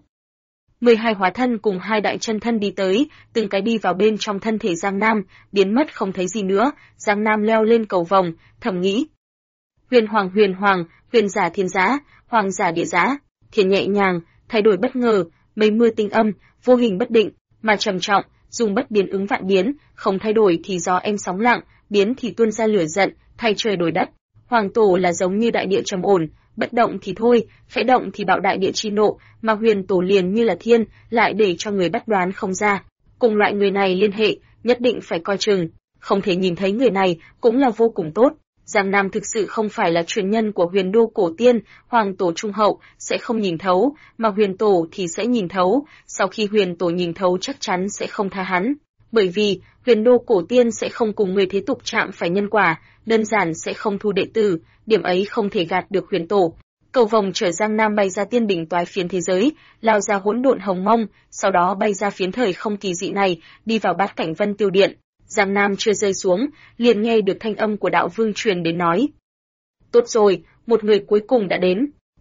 12 hóa thân cùng 2 đại chân thân đi tới, từng cái đi vào bên trong thân thể Giang Nam, biến mất không thấy gì nữa. Giang Nam leo lên cầu vòng, thầm nghĩ: huyền hoàng, huyền giả thiên giá, hoàng giả địa giá, thiên nhẹ nhàng, thay đổi bất ngờ, mây mưa tinh âm, vô hình bất định, mà trầm trọng, dùng bất biến ứng vạn biến, không thay đổi thì gió êm sóng lặng, biến thì tuôn ra lửa giận, thay trời đổi đất. Hoàng tổ là giống như đại địa trầm ổn, bất động thì thôi, khẽ động thì bạo đại địa chi nộ, mà huyền tổ liền như là thiên, lại để cho người bắt đoán không ra. Cùng loại người này liên hệ, nhất định phải coi chừng, không thể nhìn thấy người này cũng là vô cùng tốt. Giang Nam thực sự không phải là truyền nhân của huyền đô cổ tiên, hoàng tổ trung hậu sẽ không nhìn thấu, mà huyền tổ thì sẽ nhìn thấu, sau khi huyền tổ nhìn thấu chắc chắn sẽ không tha hắn. Bởi vì, huyền đô cổ tiên sẽ không cùng người thế tục chạm phải nhân quả, đơn giản sẽ không thu đệ tử, điểm ấy không thể gạt được huyền tổ. Cầu vòng chở Giang Nam bay ra tiên đỉnh toái phiến thế giới, lao ra hỗn độn hồng mông, sau đó bay ra phiến thời không kỳ dị này, đi vào bát cảnh vân tiêu điện. Giang Nam chưa rơi xuống, liền nghe được thanh âm của đạo vương truyền đến nói: tốt rồi, một người cuối cùng đã đến.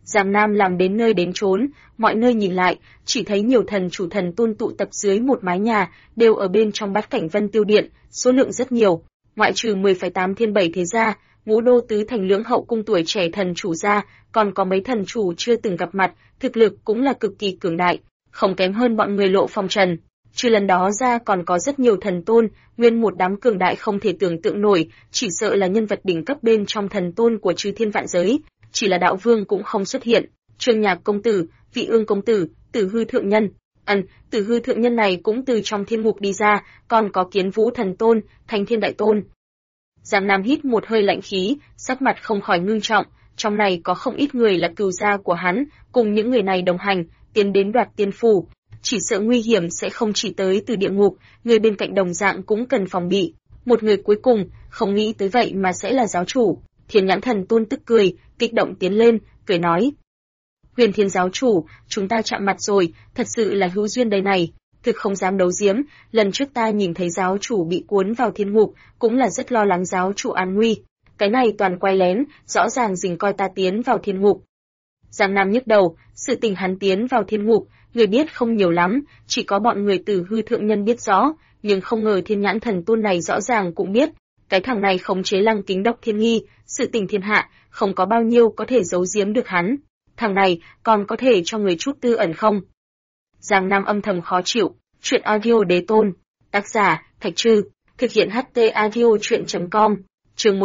Giang Nam làm đến nơi đến chốn, mọi nơi nhìn lại, chỉ thấy nhiều thần chủ thần tôn tụ tập dưới một mái nhà, đều ở bên trong Bát Cảnh Vân Tiêu Điện, số lượng rất nhiều. Ngoại trừ 10,8 thiên 7 thế gia, Ngũ Đô tứ thành lưỡng hậu cung tuổi trẻ thần chủ gia, còn có mấy thần chủ chưa từng gặp mặt, thực lực cũng là cực kỳ cường đại, không kém hơn bọn người Lộ Phong Trần. Trừ lần đó ra còn có rất nhiều thần tôn, nguyên một đám cường đại không thể tưởng tượng nổi, chỉ sợ là nhân vật đỉnh cấp bên trong thần tôn của chư thiên vạn giới, chỉ là đạo vương cũng không xuất hiện. Trương Nhạc công tử, Vị Ương công tử, Tử Hư thượng nhân. Tử Hư thượng nhân này cũng từ trong thiên ngục đi ra, còn có Kiến Vũ thần tôn, Thanh Thiên đại tôn. Giang Nam hít một hơi lạnh khí, sắc mặt không khỏi ngưng trọng, trong này có không ít người là cừu gia của hắn, cùng những người này đồng hành, tiến đến đoạt tiên phủ. Chỉ sợ nguy hiểm sẽ không chỉ tới từ địa ngục, người bên cạnh đồng dạng cũng cần phòng bị. Một người cuối cùng, không nghĩ tới vậy mà sẽ là giáo chủ. Thiên Nhãn thần tôn tức cười, kích động tiến lên, cười nói: Huyền Thiên giáo chủ, chúng ta chạm mặt rồi, thật sự là hữu duyên đây này. Thực không dám đấu giếm, lần trước ta nhìn thấy giáo chủ bị cuốn vào thiên ngục, cũng là rất lo lắng giáo chủ an nguy. Cái này toàn quay lén, rõ ràng dình coi ta tiến vào thiên ngục. Giang Nam nhức đầu, sự tình hắn tiến vào thiên ngục, người biết không nhiều lắm, chỉ có bọn người Tử Hư thượng nhân biết rõ, nhưng không ngờ Thiên Nhãn thần tôn này rõ ràng cũng biết. Cái thằng này khống chế Lăng Kính Đốc Thiên Nghi, sự tình thiên hạ, không có bao nhiêu có thể giấu giếm được hắn. Thằng này còn có thể cho người chút tư ẩn không? Giang Nam âm thầm khó chịu. Truyện audio đế tôn. Tác giả Thạch Trư. Thực hiện HT audio truyện.com. Chương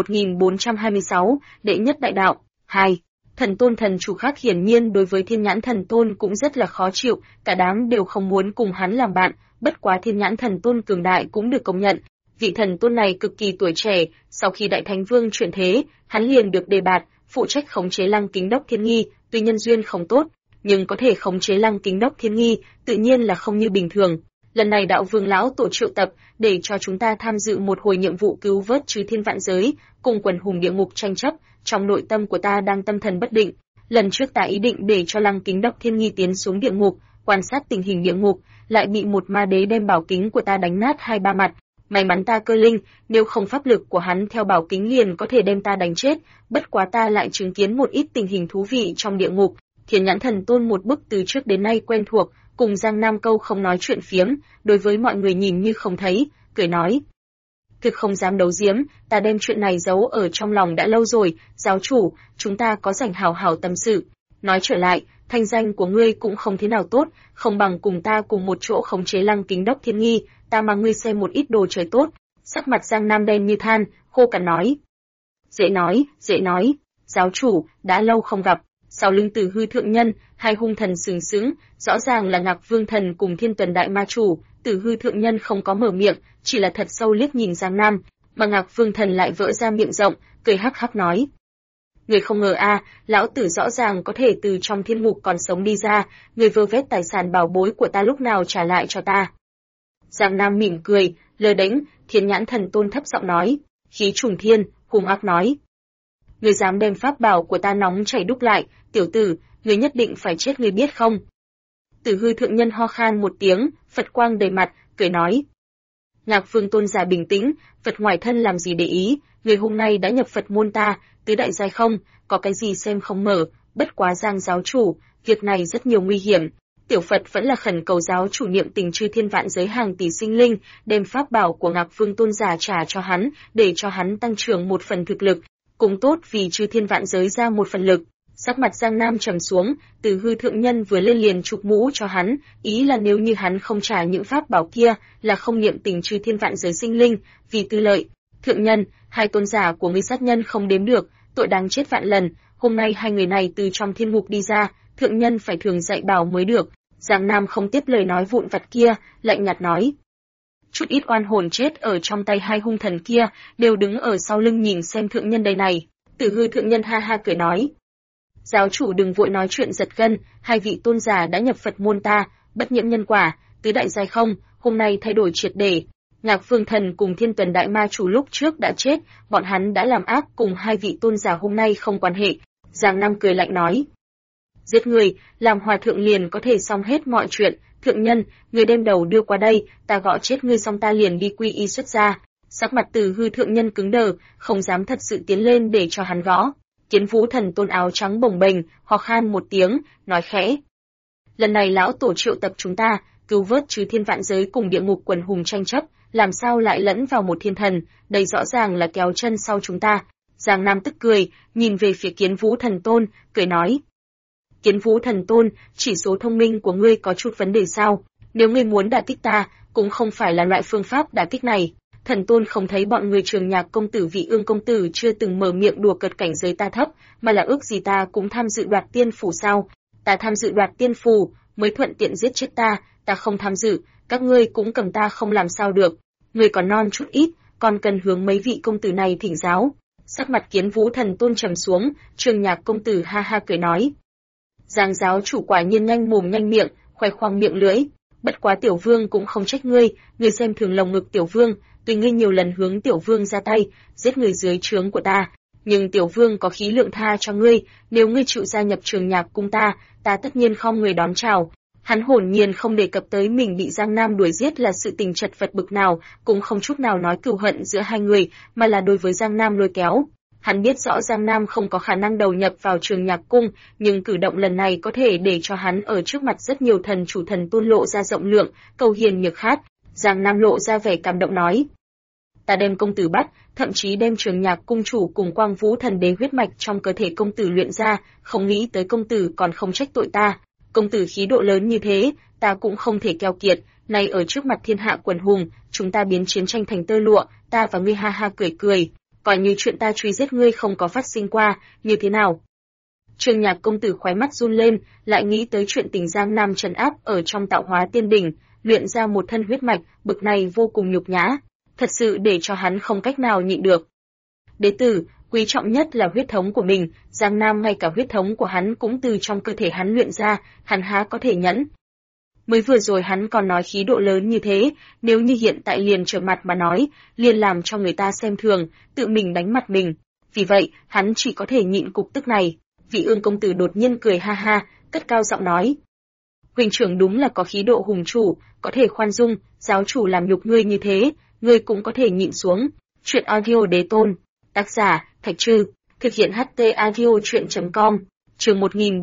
1426, đệ nhất đại đạo. 2. Thần tôn thần chủ khác hiển nhiên đối với Thiên Nhãn thần tôn cũng rất là khó chịu, cả đám đều không muốn cùng hắn làm bạn, bất quá Thiên Nhãn thần tôn cường đại cũng được công nhận. Vị thần tôn này cực kỳ tuổi trẻ, sau khi Đại Thánh Vương chuyển thế, hắn liền được đề bạt, phụ trách khống chế Lăng Kính Đốc Thiên Nghi, tuy nhân duyên không tốt, nhưng có thể khống chế Lăng Kính Đốc Thiên Nghi, tự nhiên là không như bình thường. Lần này đạo vương lão tổ triệu tập, để cho chúng ta tham dự một hồi nhiệm vụ cứu vớt chư thiên vạn giới, cùng quần hùng địa ngục tranh chấp, trong nội tâm của ta đang tâm thần bất định. Lần trước ta ý định để cho Lăng Kính Đốc Thiên Nghi tiến xuống địa ngục, quan sát tình hình địa ngục, lại bị một ma đế đem bảo kính của ta đánh nát 2-3 mặt. May mắn ta cơ linh, nếu không pháp lực của hắn theo bảo kính liền có thể đem ta đánh chết, bất quá ta lại chứng kiến một ít tình hình thú vị trong địa ngục. Thiên Nhãn thần tôn một bức từ trước đến nay quen thuộc, cùng Giang Nam câu không nói chuyện phiếm, đối với mọi người nhìn như không thấy, cười nói: Thực không dám đấu giếm, ta đem chuyện này giấu ở trong lòng đã lâu rồi, giáo chủ, chúng ta có rảnh hảo hảo tâm sự. Nói trở lại, thanh danh của ngươi cũng không thế nào tốt, không bằng cùng ta cùng một chỗ khống chế Lăng Kính Đốc Thiên Nghi, ta mang ngươi xem một ít đồ trời tốt. Sắc mặt Giang Nam đen như than, khô cằn nói: Dễ nói, giáo chủ, đã lâu không gặp. Sau lưng Tử Hư thượng nhân, hai hung thần sừng sững, rõ ràng là Ngạc Vương thần cùng Thiên Tuần đại ma chủ. Tử Hư thượng nhân không có mở miệng, chỉ là thật sâu liếc nhìn Giang Nam, mà Ngạc Vương thần lại vỡ ra miệng rộng, cười hắc hắc nói: Người không ngờ a, lão tử rõ ràng có thể từ trong thiên ngục còn sống đi ra, người vơ vét tài sản bảo bối của ta lúc nào trả lại cho ta. Giang Nam mỉm cười, lơ đễnh. Thiên Nhãn thần tôn thấp giọng nói, khí trùng thiên, hung ác nói: Người dám đem pháp bảo của ta nóng chảy đúc lại, tiểu tử, người nhất định phải chết, người biết không? Tử Hư thượng nhân ho khan một tiếng, Phật quang đầy mặt, cười nói: Ngạc Vương tôn giả bình tĩnh, Phật ngoài thân làm gì để ý, người hôm nay đã nhập Phật môn ta, tứ đại giai không, có cái gì xem không mở, bất quá Giang giáo chủ, việc này rất nhiều nguy hiểm. Tiểu Phật vẫn là khẩn cầu giáo chủ niệm tình chư thiên vạn giới hàng tỷ sinh linh, đem pháp bảo của Ngạc Vương tôn giả trả cho hắn, để cho hắn tăng trưởng một phần thực lực, cũng tốt vì chư thiên vạn giới ra một phần lực. Sắc mặt Giang Nam trầm xuống, Tử Hư thượng nhân vừa lên liền chụp mũ cho hắn, ý là nếu như hắn không trả những pháp bảo kia, là không niệm tình chư thiên vạn giới sinh linh, vì tư lợi. Thượng nhân, hai tôn giả của ngươi sát nhân không đếm được, tội đáng chết vạn lần, hôm nay hai người này từ trong thiên ngục đi ra, thượng nhân phải thường dạy bảo mới được. Giang Nam không tiếp lời nói vụn vặt kia, lạnh nhạt nói: Chút ít oan hồn chết ở trong tay hai hung thần kia, đều đứng ở sau lưng nhìn xem thượng nhân đây này. Tử Hư thượng nhân ha ha cười nói: Giáo chủ đừng vội nói chuyện giật gân, hai vị tôn giả đã nhập Phật môn ta, bất nhiễm nhân quả, tứ đại giai không, hôm nay thay đổi triệt để. Ngạc Vương thần cùng Thiên Tuần đại ma chủ lúc trước đã chết, bọn hắn đã làm ác, cùng hai vị tôn giả hôm nay không quan hệ. Giang Nam cười lạnh nói: Giết người, làm hòa thượng liền có thể xong hết mọi chuyện. Thượng nhân, người đem đầu đưa qua đây, ta gõ chết ngươi xong ta liền đi quy y xuất gia. Sắc mặt Tử Hư thượng nhân cứng đờ, không dám thật sự tiến lên để cho hắn gõ. Kiến Vũ Thần Tôn áo trắng bồng bềnh, ho khan một tiếng, nói khẽ. Lần này lão tổ triệu tập chúng ta, cứu vớt trừ thiên vạn giới cùng địa ngục quần hùng tranh chấp, làm sao lại lẫn vào một thiên thần, đây rõ ràng là kéo chân sau chúng ta. Giang Nam tức cười, nhìn về phía Kiến Vũ Thần Tôn, cười nói. Kiến Vũ Thần Tôn, chỉ số thông minh của ngươi có chút vấn đề sao? Nếu ngươi muốn đả kích ta, cũng không phải là loại phương pháp đả kích này. Thần Tôn không thấy bọn người Trường Nhạc công tử Vị Ương công tử chưa từng mở miệng đùa cợt cảnh giới ta thấp, mà là ước gì ta cũng tham dự đoạt tiên phủ sao? Ta tham dự đoạt tiên phủ, mới thuận tiện giết chết ta không tham dự, các ngươi cũng cầm ta không làm sao được. Ngươi còn non chút ít, còn cần hướng mấy vị công tử này thỉnh giáo. Sắc mặt Kiến Vũ Thần Tôn trầm xuống, Trường Nhạc công tử ha ha cười nói. Giang giáo chủ quả nhiên nhanh mồm nhanh miệng, khoe khoang miệng lưỡi. Bất quá Tiểu Vương cũng không trách ngươi xem thường lồng ngực Tiểu Vương, tuy ngươi nhiều lần hướng Tiểu Vương ra tay, giết người dưới trướng của ta, nhưng Tiểu Vương có khí lượng tha cho ngươi, nếu ngươi chịu gia nhập Trường Nhạc cung ta tất nhiên không người đón chào. Hắn hồn nhiên không đề cập tới mình bị Giang Nam đuổi giết là sự tình chật vật bực nào, cũng không chút nào nói cừu hận giữa hai người, mà là đối với Giang Nam lôi kéo. Hắn biết rõ Giang Nam không có khả năng đầu nhập vào Trường Nhạc cung, nhưng cử động lần này có thể để cho hắn ở trước mặt rất nhiều thần chủ thần tôn lộ ra rộng lượng, cầu hiền nhược khát. Giang Nam lộ ra vẻ cảm động nói. Ta đem công tử bắt, thậm chí đem Trường Nhạc cung chủ cùng Quang Vũ thần đế huyết mạch trong cơ thể công tử luyện ra, không nghĩ tới công tử còn không trách tội ta. Công tử khí độ lớn như thế, ta cũng không thể keo kiệt, nay ở trước mặt thiên hạ quần hùng, chúng ta biến chiến tranh thành tơ lụa, ta và ngươi ha ha cười cười, coi như chuyện ta truy giết ngươi không có phát sinh qua, như thế nào? Trường Nhạc công tử khóe mắt run lên, lại nghĩ tới chuyện tình Giang Nam trấn áp ở trong Tạo Hóa Tiên đỉnh, luyện ra một thân huyết mạch, bực này vô cùng nhục nhã, thật sự để cho hắn không cách nào nhịn được. Đế tử, quý trọng nhất là huyết thống của mình, Giang Nam ngay cả huyết thống của hắn cũng từ trong cơ thể hắn luyện ra, hắn há có thể nhẫn. Mới vừa rồi hắn còn nói khí độ lớn như thế, nếu như hiện tại liền trở mặt mà nói, liền làm cho người ta xem thường, tự mình đánh mặt mình. Vì vậy, hắn chỉ có thể nhịn cục tức này. Vị Ương công tử đột nhiên cười ha ha, cất cao giọng nói. Huynh trưởng đúng là có khí độ hùng chủ, có thể khoan dung, giáo chủ làm nhục ngươi như thế, ngươi cũng có thể nhịn xuống. Chuyện audio đế tôn. Tác giả, Thạch Trư. Thực hiện HT audio chuyện.com. Chương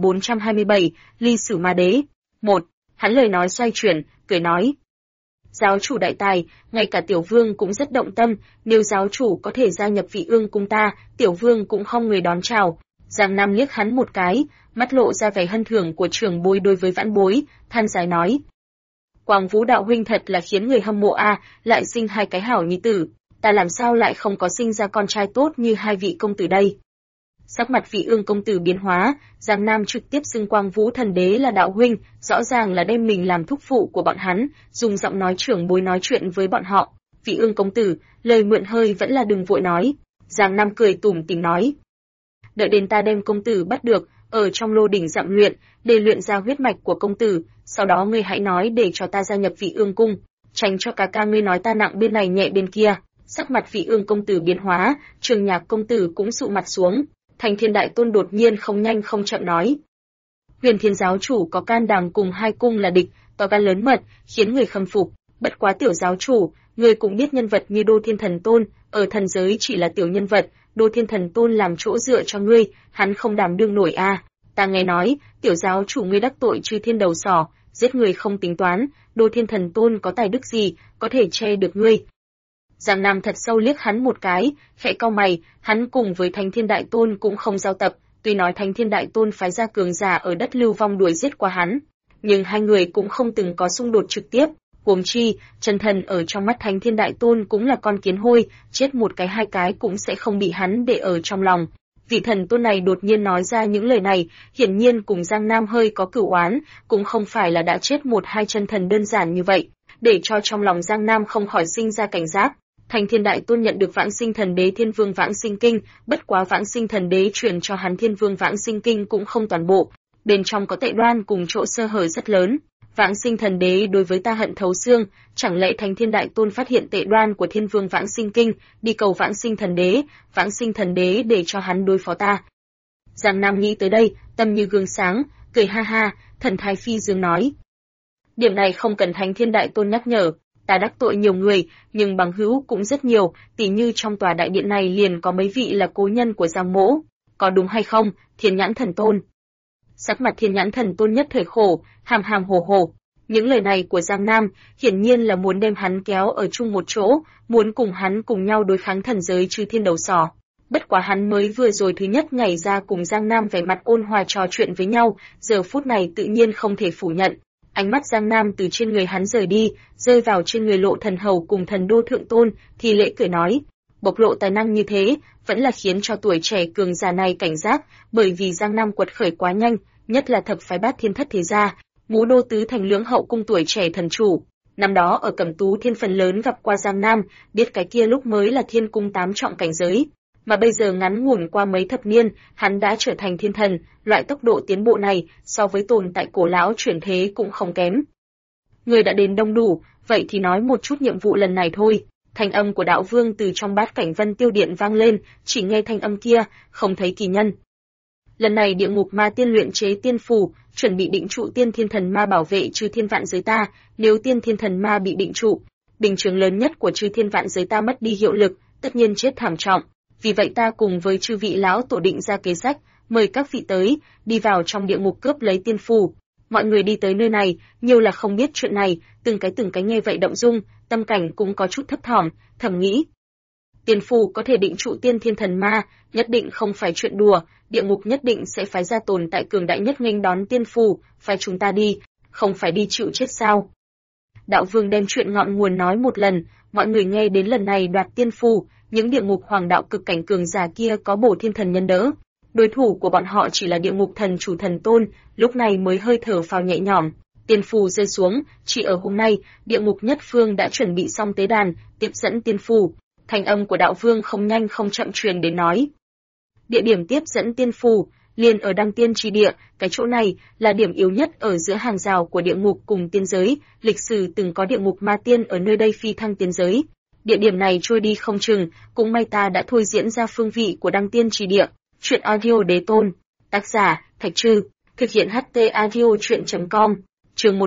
1427, Ly Sử Ma Đế. 1. Hắn lời nói xoay chuyển, cười nói. Giáo chủ đại tài, ngay cả Tiểu Vương cũng rất động tâm, nếu giáo chủ có thể gia nhập Vị Ương cung ta, Tiểu Vương cũng không người đón chào. Giang Nam liếc hắn một cái, mắt lộ ra vẻ hân thưởng của trưởng bối đối với vãn bối, than dài nói. Quang Vũ đạo huynh thật là khiến người hâm mộ lại sinh hai cái hảo nhi tử, ta làm sao lại không có sinh ra con trai tốt như hai vị công tử đây. Sắc mặt Vị Ương công tử biến hóa, Giang Nam trực tiếp xưng Quang Vũ thần đế là đạo huynh, rõ ràng là đem mình làm thúc phụ của bọn hắn, dùng giọng nói trưởng bối nói chuyện với bọn họ. Vị Ương công tử, lời mượn hơi vẫn là đừng vội nói. Giang Nam cười tủm tỉm nói. Đợi đến ta đem công tử bắt được, ở trong lô đỉnh dặm luyện, để luyện ra huyết mạch của công tử, sau đó ngươi hãy nói để cho ta gia nhập Vị Ương cung, tránh cho ca ngươi nói ta nặng bên này nhẹ bên kia. Sắc mặt Vị Ương công tử biến hóa, Trường Nhạc công tử cũng sụ mặt xuống. Thành Thiên Đại Tôn đột nhiên không nhanh không chậm nói. Huyền Thiên giáo chủ có can đảm cùng hai cung là địch, to gan lớn mật, khiến người khâm phục. Bất quá Tiểu giáo chủ, người cũng biết nhân vật như Đô Thiên Thần Tôn, ở thần giới chỉ là tiểu nhân vật, Đô Thiên Thần Tôn làm chỗ dựa cho ngươi, hắn không đảm đương nổi Ta nghe nói, Tiểu giáo chủ ngươi đắc tội Chư Thiên đầu sỏ, giết người không tính toán, Đô Thiên Thần Tôn có tài đức gì, có thể che được ngươi. Giang Nam thật sâu liếc hắn một cái, khẽ cau mày, hắn cùng với Thánh Thiên Đại Tôn cũng không giao tập, tuy nói Thánh Thiên Đại Tôn phái ra cường giả ở đất Lưu Vong đuổi giết qua hắn, nhưng hai người cũng không từng có xung đột trực tiếp. Huống chi, chân thần ở trong mắt Thánh Thiên Đại Tôn cũng là con kiến hôi, chết một cái hai cái cũng sẽ không bị hắn để ở trong lòng. Vị thần tôn này đột nhiên nói ra những lời này, hiển nhiên cùng Giang Nam hơi có cửu oán, cũng không phải là đã chết một hai chân thần đơn giản như vậy, để cho trong lòng Giang Nam không khỏi sinh ra cảnh giác. Thành Thiên Đại Tôn nhận được Vãng Sinh Thần Đế Thiên Vương Vãng Sinh Kinh, bất quá Vãng Sinh Thần Đế truyền cho hắn Thiên Vương Vãng Sinh Kinh cũng không toàn bộ, bên trong có tệ đoan cùng chỗ sơ hở rất lớn. Vãng Sinh Thần Đế đối với ta hận thấu xương, chẳng lẽ Thành Thiên Đại Tôn phát hiện tệ đoan của Thiên Vương Vãng Sinh Kinh, đi cầu Vãng Sinh Thần Đế để cho hắn đối phó ta. Giang Nam nghĩ tới đây, tâm như gương sáng, cười ha ha, thần thái phi dương nói. Điểm này không cần Thánh Thiên Đại Tôn nhắc nhở, ta đắc tội nhiều người, nhưng bằng hữu cũng rất nhiều, tỉ như trong tòa đại điện này liền có mấy vị là cố nhân của Giang Mỗ. có đúng hay không, Thiên Nhãn Thần Tôn? Sắc mặt Thiên Nhãn Thần Tôn nhất thời khổ, hàm hàm hổ hổ. Những lời này của Giang Nam, hiển nhiên là muốn đem hắn kéo ở chung một chỗ, muốn cùng hắn cùng nhau đối kháng thần giới Chư Thiên đầu sỏ. Bất quá hắn mới vừa rồi thứ nhất ngày ra cùng Giang Nam vẻ mặt ôn hòa trò chuyện với nhau, giờ phút này tự nhiên không thể phủ nhận. Ánh mắt Giang Nam từ trên người hắn rời đi, rơi vào trên người Lộ Thần Hầu cùng Thần Đô Thượng Tôn, thì lễ cười nói, bộc lộ tài năng như thế, vẫn là khiến cho tuổi trẻ cường giả này cảnh giác, bởi vì Giang Nam quật khởi quá nhanh, nhất là thập phái Bát Thiên Thất thế gia, Ngũ Đô Tứ Thành Lưỡng Hậu cung tuổi trẻ thần chủ. Năm đó ở Cẩm Tú Thiên phần lớn gặp qua Giang Nam, biết cái kia lúc mới là Thiên Cung 8 trọng cảnh giới, mà bây giờ ngắn ngủn qua mấy thập niên, hắn đã trở thành thiên thần, loại tốc độ tiến bộ này, so với tồn tại cổ lão chuyển thế cũng không kém. Người đã đến đông đủ, vậy thì nói một chút nhiệm vụ lần này thôi. Thanh âm của đạo vương từ trong Bát Cảnh Vân Tiêu Điện vang lên, chỉ nghe thanh âm kia, không thấy kỳ nhân. Lần này địa ngục ma tiên luyện chế tiên phù, chuẩn bị định trụ tiên thiên thần ma bảo vệ Chư Thiên vạn giới ta, nếu tiên thiên thần ma bị định trụ, bình chướng lớn nhất của Chư Thiên vạn giới ta mất đi hiệu lực, tất nhiên chết thảm trọng. Vì vậy ta cùng với chư vị lão tổ định ra kế sách, mời các vị tới, đi vào trong địa ngục cướp lấy tiên phù. Mọi người đi tới nơi này, nhiều là không biết chuyện này, từng cái nghe vậy động dung, tâm cảnh cũng có chút thấp thỏm, thầm nghĩ. Tiên phù có thể định trụ tiên thiên thần ma, nhất định không phải chuyện đùa, địa ngục nhất định sẽ phái ra tồn tại cường đại nhất nghênh đón tiên phù, phải chúng ta đi, không phải đi chịu chết sao? Đạo vương đem chuyện ngọn nguồn nói một lần, mọi người nghe đến lần này đoạt tiên phù, những địa ngục hoàng đạo cực cảnh cường giả kia có bổ thiên thần nhân đỡ. Đối thủ của bọn họ chỉ là địa ngục thần chủ Thần Tôn, lúc này mới hơi thở phào nhẹ nhõm. Tiên phù rơi xuống, chỉ ở hôm nay, địa ngục nhất phương đã chuẩn bị xong tế đàn, tiếp dẫn tiên phù. Thanh âm của đạo vương không nhanh không chậm truyền đến nói. Địa điểm tiếp dẫn tiên phù, liền ở Đăng Tiên Chi Địa, cái chỗ này là điểm yếu nhất ở giữa hàng rào của địa ngục cùng tiên giới, lịch sử từng có địa ngục ma tiên ở nơi đây phi thăng tiên giới. Địa điểm này trôi đi không chừng, cũng may ta đã thôi diễn ra phương vị của Đăng Tiên Chi Địa. Chuyện audio đế tôn. Tác giả, Thạch Trư. Thực hiện HT audio chuyện.com. Chương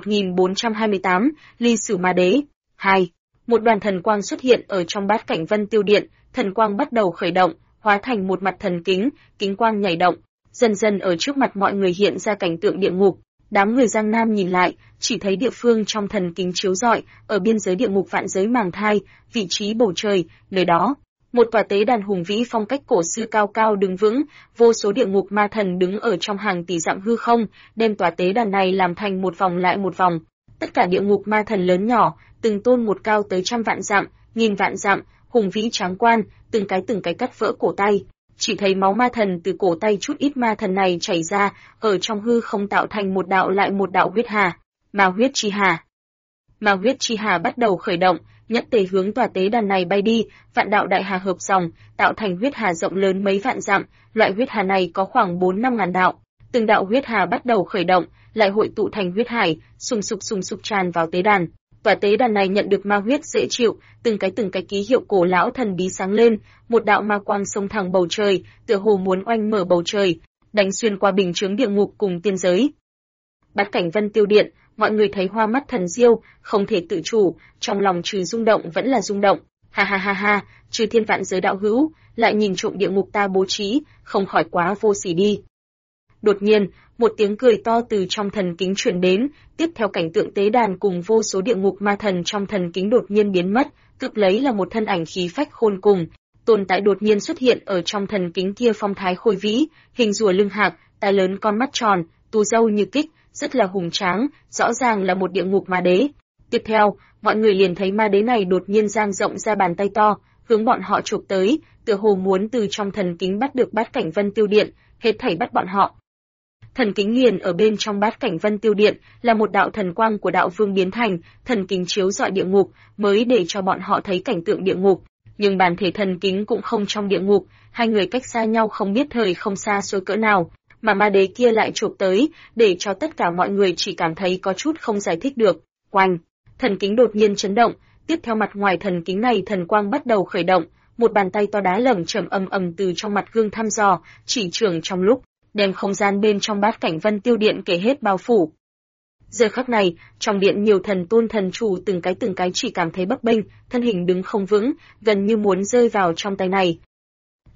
1428, Ly Sử Ma Đế. 2. Một đoàn thần quang xuất hiện ở trong Bát Cảnh Vân Tiêu Điện, thần quang bắt đầu khởi động, hóa thành một mặt thần kính, kính quang nhảy động, dần dần ở trước mặt mọi người hiện ra cảnh tượng địa ngục. Đám người Giang Nam nhìn lại, chỉ thấy địa phương trong thần kính chiếu rọi, ở biên giới địa ngục vạn giới màng thai, vị trí bầu trời, nơi đó, một tòa tế đàn hùng vĩ phong cách cổ xưa cao cao đứng vững, vô số địa ngục ma thần đứng ở trong hàng tỷ dặm hư không, đem tòa tế đàn này làm thành một vòng lại một vòng. Tất cả địa ngục ma thần lớn nhỏ, từng tôn một cao tới 100 vạn dặm, nghìn vạn dặm, hùng vĩ tráng quan, từng cái cắt vỡ cổ tay. Chỉ thấy máu ma thần từ cổ tay chút ít ma thần này chảy ra, ở trong hư không tạo thành một đạo lại một đạo huyết hà, ma huyết chi hà. Ma huyết chi hà bắt đầu khởi động, nhất tề hướng tòa tế đàn này bay đi, vạn đạo đại hà hợp dòng, tạo thành huyết hà rộng lớn mấy vạn dặm, loại huyết hà này có khoảng 4-5 ngàn đạo. Từng đạo huyết hà bắt đầu khởi động, lại hội tụ thành huyết hải, sùng sục tràn vào tế đàn. Tòa tế đàn này nhận được ma huyết dễ chịu, từng cái ký hiệu cổ lão thần bí sáng lên, một đạo ma quang xông thẳng bầu trời, tựa hồ muốn oanh mở bầu trời, đánh xuyên qua bình chướng địa ngục cùng tiên giới. Bát Cảnh Vân Tiêu Điện, mọi người thấy hoa mắt thần diêu, không thể tự chủ, trong lòng trừ rung động vẫn là rung động. Ha ha ha ha, Chư Thiên vạn giới đạo hữu, lại nhìn trộm địa ngục ta bố trí, không khỏi quá vô sỉ đi. Đột nhiên, một tiếng cười to từ trong thần kính truyền đến, tiếp theo cảnh tượng tế đàn cùng vô số địa ngục ma thần trong thần kính đột nhiên biến mất, cướp lấy là một thân ảnh khí phách khôn cùng. Tồn tại đột nhiên xuất hiện ở trong thần kính kia phong thái khôi vĩ, hình rùa lưng hạc, tai lớn con mắt tròn, tu râu như kích, rất là hùng tráng, rõ ràng là một địa ngục ma đế. Tiếp theo, mọi người liền thấy ma đế này đột nhiên dang rộng ra bàn tay to, hướng bọn họ chụp tới, tựa hồ muốn từ trong thần kính bắt được Bát Cảnh Vân Tiêu Điện, hết thảy bắt bọn họ. Thần kính liền ở bên trong Bát Cảnh Vân Tiêu Điện là một đạo thần quang của đạo vương biến thành, thần kính chiếu rọi địa ngục, mới để cho bọn họ thấy cảnh tượng địa ngục. Nhưng bản thể thần kính cũng không trong địa ngục, hai người cách xa nhau không biết thời không xa xôi cỡ nào, mà ma đế kia lại chụp tới, để cho tất cả mọi người chỉ cảm thấy có chút không giải thích được. Oanh! Thần kính đột nhiên chấn động, tiếp theo mặt ngoài thần kính này thần quang bắt đầu khởi động, một bàn tay to đá lởm chởm ầm từ trong mặt gương thăm dò, chỉ trường trong lúc, đem không gian bên trong Bát Cảnh Vân Tiêu Điện kể hết bao phủ. Giờ khắc này, trong điện nhiều thần tôn thần chủ từng cái chỉ cảm thấy bấp bênh, thân hình đứng không vững, gần như muốn rơi vào trong tay này.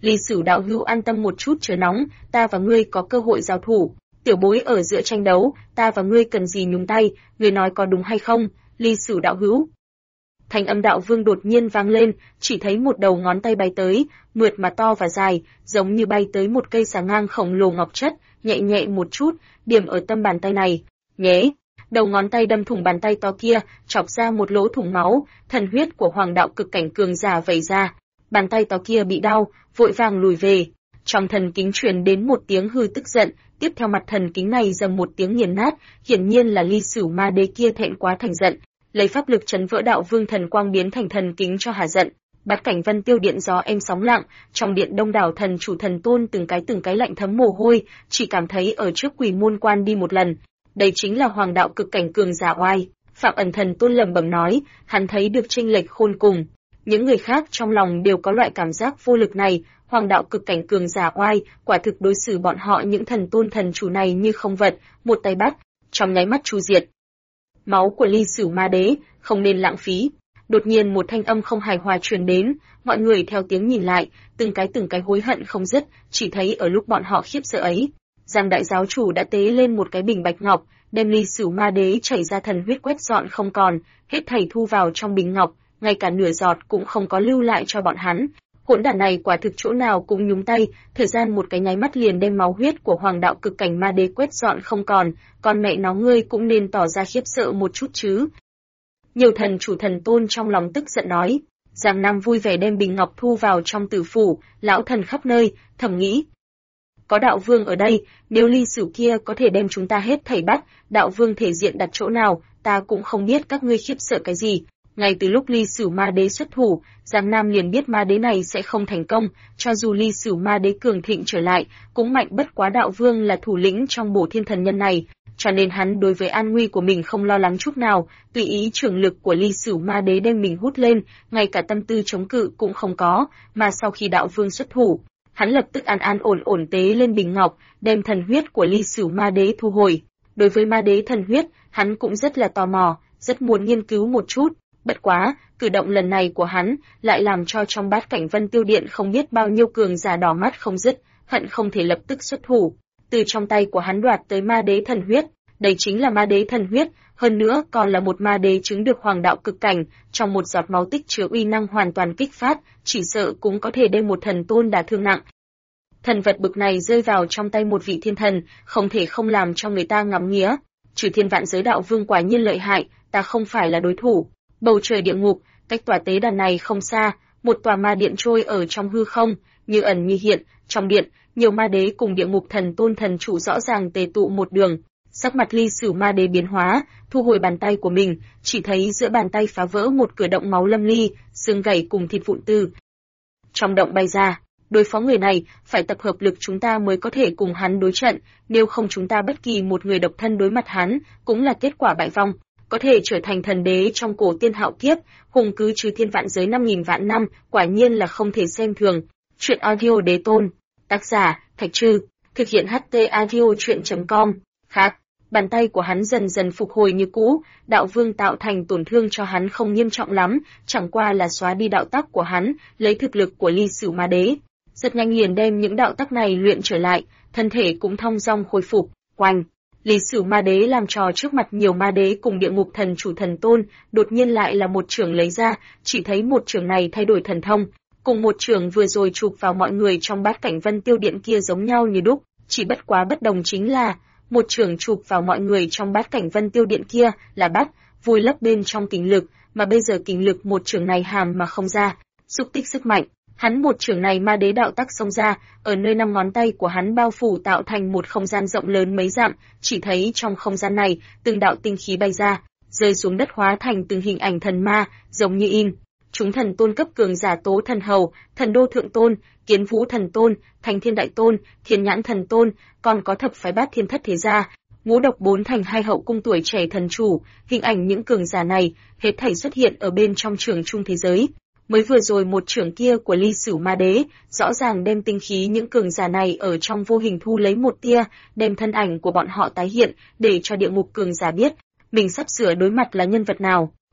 Ly Sửu đạo hữu an tâm một chút chớ nóng, ta và ngươi có cơ hội giao thủ. Tiểu bối ở giữa tranh đấu, ta và ngươi cần gì nhúng tay, ngươi nói có đúng hay không, Ly Sửu đạo hữu. Thanh âm đạo vương đột nhiên vang lên, chỉ thấy một đầu ngón tay bay tới, mượt mà to và dài, giống như bay tới một cây xà ngang khổng lồ ngọc chất, nhẹ nhẹ một chút, điểm ở tâm bàn tay này. Nhé! Đầu ngón tay đâm thủng bàn tay to kia, chọc ra một lỗ thủng máu, thần huyết của hoàng đạo cực cảnh cường giả vẩy ra. Bàn tay to kia bị đau, vội vàng lùi về. Trong thần kính truyền đến một tiếng hư tức giận, tiếp theo mặt thần kính này dầm một tiếng nghiền nát, hiển nhiên là Ly Sửu ma đế kia thẹn quá thành giận, lấy pháp lực chấn vỡ đạo vương thần quang biến thành thần kính cho hà giận. Bát cảnh vân tiêu điện gió êm sóng lặng, trong điện đông đảo thần chủ thần tôn từng cái lạnh thấm mồ hôi, chỉ cảm thấy ở trước Quỷ Môn Quan đi một lần. Đây chính là hoàng đạo cực cảnh cường giả oai. Phạm Ẩn Thần Tôn lẩm bẩm nói, hắn thấy được chênh lệch khôn cùng. Những người khác trong lòng đều có loại cảm giác vô lực này, hoàng đạo cực cảnh cường giả oai, quả thực đối xử bọn họ những thần tôn thần chủ này như không vật, một tay bắt, trong nháy mắt chu diệt. Máu của Ly Sửu ma đế, không nên lãng phí. Đột nhiên một thanh âm không hài hòa truyền đến, mọi người theo tiếng nhìn lại, từng cái hối hận không dứt, chỉ thấy ở lúc bọn họ khiếp sợ ấy, Giang đại giáo chủ đã tế lên một cái bình bạch ngọc, đem Ly Sửu ma đế chảy ra thần huyết quét dọn không còn, hết thảy thu vào trong bình ngọc, ngay cả nửa giọt cũng không có lưu lại cho bọn hắn. Hỗn đản này quả thực chỗ nào cũng nhúng tay, thời gian một cái nháy mắt liền đem máu huyết của hoàng đạo cực cảnh ma đế quét dọn không còn mẹ nó ngươi cũng nên tỏ ra khiếp sợ một chút chứ. Nhiều thần chủ thần tôn trong lòng tức giận nói, Giang Nam vui vẻ đem bình ngọc thu vào trong tử phủ, lão thần khắp nơi, thầm nghĩ. Có đạo vương ở đây, nếu Ly Sửu kia có thể đem chúng ta hết thảy bắt, đạo vương thể diện đặt chỗ nào, ta cũng không biết các ngươi khiếp sợ cái gì. Ngay từ lúc Ly Sửu ma đế xuất thủ, Giang Nam liền biết ma đế này sẽ không thành công, cho dù Ly Sửu ma đế cường thịnh trở lại, cũng mạnh bất quá đạo vương là thủ lĩnh trong Bổ Thiên Thần Nhân này, cho nên hắn đối với an nguy của mình không lo lắng chút nào, tùy ý trưởng lực của Ly Sửu ma đế đem mình hút lên, ngay cả tâm tư chống cự cũng không có, mà sau khi đạo vương xuất thủ, hắn lập tức an ổn tế lên bình ngọc, đem thần huyết của Ly Sửu ma đế thu hồi. Đối với ma đế thần huyết, hắn cũng rất là tò mò, rất muốn nghiên cứu một chút. Bất quá, cử động lần này của hắn lại làm cho trong Bát cảnh Vân Tiêu Điện không biết bao nhiêu cường giả đỏ mắt không dứt, hận không thể lập tức xuất thủ, từ trong tay của hắn đoạt tới ma đế thần huyết. Đây chính là ma đế thần huyết, hơn nữa còn là một ma đế chứng được hoàng đạo cực cảnh, trong một giọt máu tích chứa uy năng hoàn toàn kích phát, chỉ sợ cũng có thể đem một thần tôn đả thương nặng. Thần vật bực này rơi vào trong tay một vị thiên thần, không thể không làm cho người ta ngắm nghía. Trừ Thiên Vạn Giới đạo vương quả nhiên lợi hại, ta không phải là đối thủ. Bầu trời địa ngục, cách tòa tế đàn này không xa, một tòa ma điện trôi ở trong hư không, như ẩn như hiện, trong điện, nhiều ma đế cùng địa ngục thần tôn thần chủ rõ ràng tề tụ một đường. Sắc mặt Ly Sửu ma đế biến hóa, thu hồi bàn tay của mình, chỉ thấy giữa bàn tay phá vỡ một cửa động máu lâm ly, xương gãy cùng thịt vụn từ trong động bay ra. Đối phó người này, phải tập hợp lực chúng ta mới có thể cùng hắn đối trận, nếu không chúng ta bất kỳ một người độc thân đối mặt hắn, cũng là kết quả bại vong. Có thể trở thành thần đế trong cổ tiên hạo kiếp, hùng cứ Trừ Thiên Vạn Giới 5.000 vạn năm, quả nhiên là không thể xem thường. Truyện audio đế tôn, tác giả, Thạch Trư, thực hiện HT audio truyện.com. Khác, bàn tay của hắn dần dần phục hồi như cũ, đạo vương tạo thành tổn thương cho hắn không nghiêm trọng lắm, chẳng qua là xóa đi đạo tắc của hắn, lấy thực lực của Ly Sửu ma đế. Rất nhanh liền đem những đạo tắc này luyện trở lại, thân thể cũng thong dong khôi phục, oanh. Ly Sửu ma đế làm trò trước mặt nhiều ma đế cùng địa ngục thần chủ thần tôn, đột nhiên lại là một chưởng lấy ra, chỉ thấy một chưởng này thay đổi thần thông, cùng một chưởng vừa rồi chụp vào mọi người trong Bát cảnh Vân Tiêu Điện kia giống nhau như đúc, chỉ bất quá bất đồng chính là, một chưởng chụp vào mọi người trong Bát cảnh Vân Tiêu Điện kia là bắt, vùi lấp bên trong kình lực, mà bây giờ kình lực một chưởng này hàm mà không ra, xúc tích sức mạnh. Hắn một chưởng này ma đế đạo tắc xông ra, ở nơi 5 ngón tay của hắn bao phủ tạo thành một không gian rộng lớn mấy dặm, chỉ thấy trong không gian này, từng đạo tinh khí bay ra, rơi xuống đất hóa thành từng hình ảnh thần ma, giống như in. Chúng thần tôn cấp cường giả Tố Thần Hầu, Thần Đô Thượng Tôn, Kiến Vũ Thần Tôn, Thành Thiên Đại Tôn, Thiên Nhãn Thần Tôn, còn có thập phái Bát Thiên Thất Thế Gia, Ngũ Độc 4 thành 2 hậu cung tuổi trẻ thần chủ, hình ảnh những cường giả này, hết thảy xuất hiện ở bên trong trường trung thế giới. Mới vừa rồi một chưởng kia của Ly Sửu ma đế, rõ ràng đem tinh khí những cường giả này ở trong vô hình thu lấy một tia, đem thân ảnh của bọn họ tái hiện, để cho địa ngục cường giả biết, mình sắp sửa đối mặt là nhân vật nào.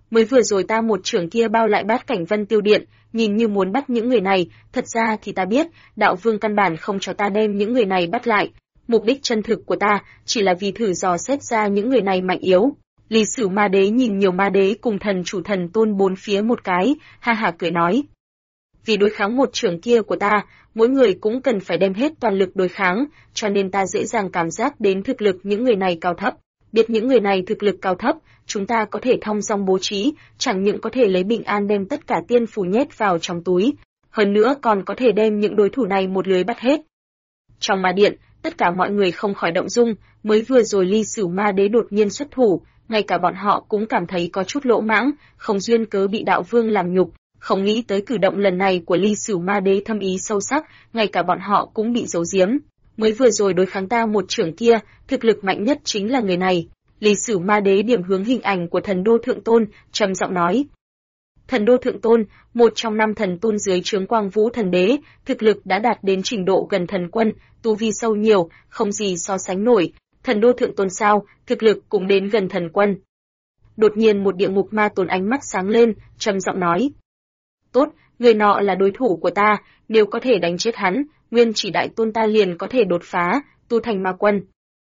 Mới vừa rồi ta một chưởng kia bao lại Bát Cảnh Vân Tiêu Điện, nhìn như muốn bắt những người này, thật ra thì ta biết, đạo vương căn bản không cho ta đem những người này bắt lại. Mục đích chân thực của ta chỉ là vì thử dò xét ra những người này mạnh yếu. Lý Sử Ma Đế nhìn nhiều ma đế cùng thần chủ thần tôn bốn phía một cái, ha ha cười nói. Vì đối kháng một chưởng kia của ta, mỗi người cũng cần phải đem hết toàn lực đối kháng, cho nên ta dễ dàng cảm giác đến thực lực những người này cao thấp. Biết những người này thực lực cao thấp, chúng ta có thể thong dong bố trí, chẳng những có thể lấy bình an đem tất cả tiên phù nhét vào trong túi, hơn nữa còn có thể đem những đối thủ này một lưới bắt hết. Trong ma điện, tất cả mọi người không khỏi động dung, mới vừa rồi Lý Sử Ma Đế đột nhiên xuất thủ, ngay cả bọn họ cũng cảm thấy có chút lỗ mãng, không duyên cớ bị đạo vương làm nhục, không nghĩ tới cử động lần này của Lý Sử Ma Đế thâm ý sâu sắc, ngay cả bọn họ cũng bị giấu giếm. Mới vừa rồi đối kháng ta một chưởng kia, thực lực mạnh nhất chính là người này. Lý Sử Ma Đế điểm hướng hình ảnh của Thần Đô Thượng Tôn, trầm giọng nói. Thần Đô Thượng Tôn, một trong 5 thần tôn dưới trướng Quang Vũ Thần Đế, thực lực đã đạt đến trình độ gần thần quân, tu vi sâu nhiều, không gì so sánh nổi. Thần Đô Thượng Tôn sao, thực lực cũng đến gần thần quân. Đột nhiên một địa ngục ma tôn ánh mắt sáng lên, trầm giọng nói. Tốt, người nọ là đối thủ của ta, nếu có thể đánh chết hắn, Nguyên Chỉ Đại Tôn ta liền có thể đột phá, tu thành ma quân.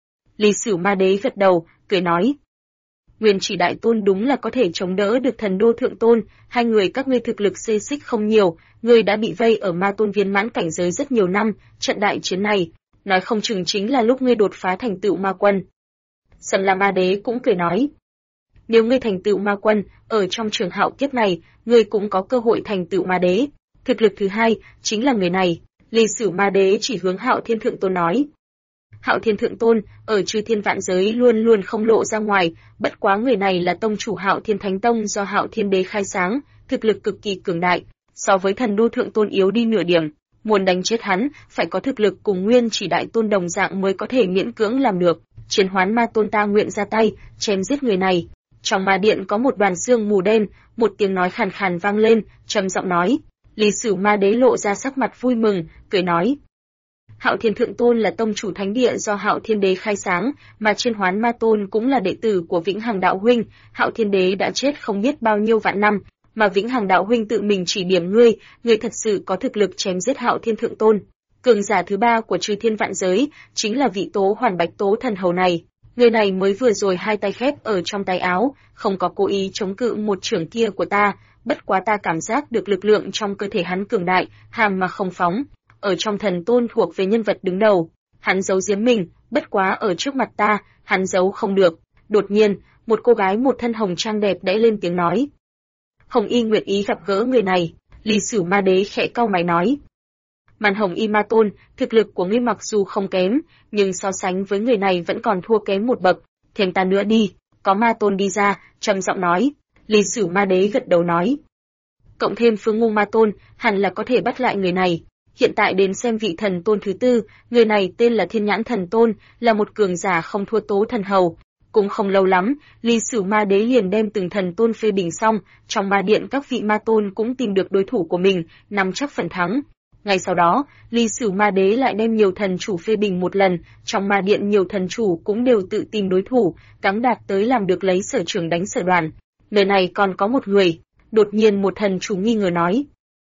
Lý Sử Ma Đế gật đầu, cười nói. Nguyên Chỉ Đại Tôn đúng là có thể chống đỡ được Thần Đô Thượng Tôn, hai người các ngươi thực lực xê xích không nhiều, ngươi đã bị vây ở ma tôn viên mãn cảnh giới rất nhiều năm, trận đại chiến này, nói không chừng chính là lúc ngươi đột phá thành tựu ma quân. Sầm La Ma Đế cũng cười nói. Nếu ngươi thành tựu ma quân, ở trong trường hạo kiếp này, ngươi cũng có cơ hội thành tựu ma đế. Thực lực thứ hai, chính là người này. Lý Sử Ma Đế chỉ hướng Hạo Thiên Thượng Tôn nói. Hạo Thiên Thượng Tôn, ở chư thiên vạn giới luôn luôn không lộ ra ngoài, bất quá người này là tông chủ Hạo Thiên Thánh Tông do Hạo Thiên Đế khai sáng, thực lực cực kỳ cường đại, so với Thần Đô Thượng Tôn yếu đi nửa điểm. Muốn đánh chết hắn, phải có thực lực cùng Nguyên Chỉ Đại Tôn đồng dạng mới có thể miễn cưỡng làm được. Chiến Hoán Ma Tôn ta nguyện ra tay, chém giết người này. Trong ma điện có một đoàn sương mù đen, một tiếng nói khàn khàn vang lên, trầm giọng nói. Lý Sử Ma Đế lộ ra sắc mặt vui mừng, cười nói. Hạo Thiên Thượng Tôn là tông chủ thánh địa do Hạo Thiên Đế khai sáng, mà Chiến Hoán Ma Tôn cũng là đệ tử của Vĩnh Hằng Đạo Huynh. Hạo Thiên Đế đã chết không biết bao nhiêu vạn năm, mà Vĩnh Hằng Đạo Huynh tự mình chỉ điểm ngươi, ngươi thật sự có thực lực chém giết Hạo Thiên Thượng Tôn. Cường giả thứ ba của chư thiên vạn giới chính là vị Tố Hoàn Bạch Tố Thần Hầu này. Người này mới vừa rồi hai tay khép ở trong tay áo, không có cố ý chống cự một chưởng kia của ta, bất quá ta cảm giác được lực lượng trong cơ thể hắn cường đại, hàm mà không phóng. Ở trong thần tôn thuộc về nhân vật đứng đầu, hắn giấu giếm mình, bất quá ở trước mặt ta, hắn giấu không được. Đột nhiên, một cô gái một thân hồng trang đẹp đẽ lên tiếng nói. Hồng Y nguyện ý gặp gỡ người này. Lý Sử Ma Đế khẽ cau mày nói. Màn Hồng Y Ma Tôn, thực lực của ngươi mặc dù không kém, nhưng so sánh với người này vẫn còn thua kém một bậc. Thêm ta nữa đi. Có Ma Tôn đi ra, trầm giọng nói. Lý Sử Ma Đế gật đầu nói. Cộng thêm Phương Ngu Ma Tôn, hẳn là có thể bắt lại người này. Hiện tại đến xem vị thần tôn thứ tư, người này tên là Thiên Nhãn Thần Tôn, là một cường giả không thua Tố Thần Hầu. Cũng không lâu lắm, Lý Sử Ma Đế liền đem từng thần tôn phê bình xong, trong ma điện các vị ma tôn cũng tìm được đối thủ của mình, nắm chắc phần thắng. Ngay sau đó, Lý Sử Ma Đế lại đem nhiều thần chủ phê bình một lần, trong ma điện nhiều thần chủ cũng đều tự tìm đối thủ, cắn đạt tới làm được lấy sở trưởng đánh sở đoàn. Nơi này còn có một người, đột nhiên một thần chủ nghi ngờ nói.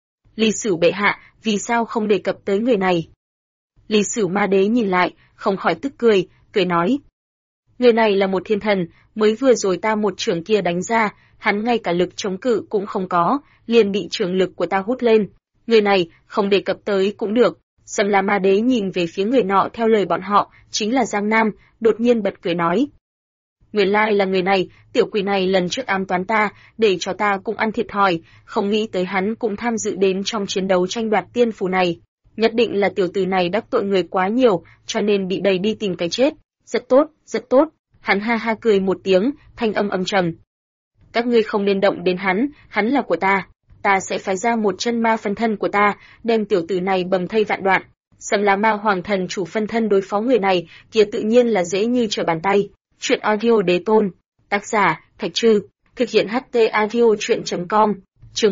Lý Sử bệ hạ, vì sao không đề cập tới người này? Lý Sử Ma Đế nhìn lại, không khỏi tức cười, cười nói. Người này là một thiên thần, mới vừa rồi ta một chưởng kia đánh ra, hắn ngay cả lực chống cự cũng không có, liền bị chưởng lực của ta hút lên. Người này, không đề cập tới cũng được. Sầm La Ma Đế nhìn về phía người nọ theo lời bọn họ, chính là Giang Nam, đột nhiên bật cười nói. Nguyên lai là người này, tiểu quỷ này lần trước ám toán ta, để cho ta cũng ăn thiệt thòi, không nghĩ tới hắn cũng tham dự đến trong chiến đấu tranh đoạt tiên phù này. Nhất định là tiểu tử này đắc tội người quá nhiều, cho nên bị đẩy đi tìm cái chết. Rất tốt, rất tốt. Hắn ha ha cười một tiếng, thanh âm âm trầm. Các ngươi không nên động đến hắn là của ta. Ta sẽ phái ra một chân ma phân thân của ta, đem tiểu tử này bầm thây vạn đoạn. Sầm La Ma Hoàng Thần chủ phân thân đối phó người này, kia tự nhiên là dễ như trở bàn tay. Chuyện audio đế tôn. Tác giả, Thạch Trư. Thực hiện HT audio chuyện.com. Chương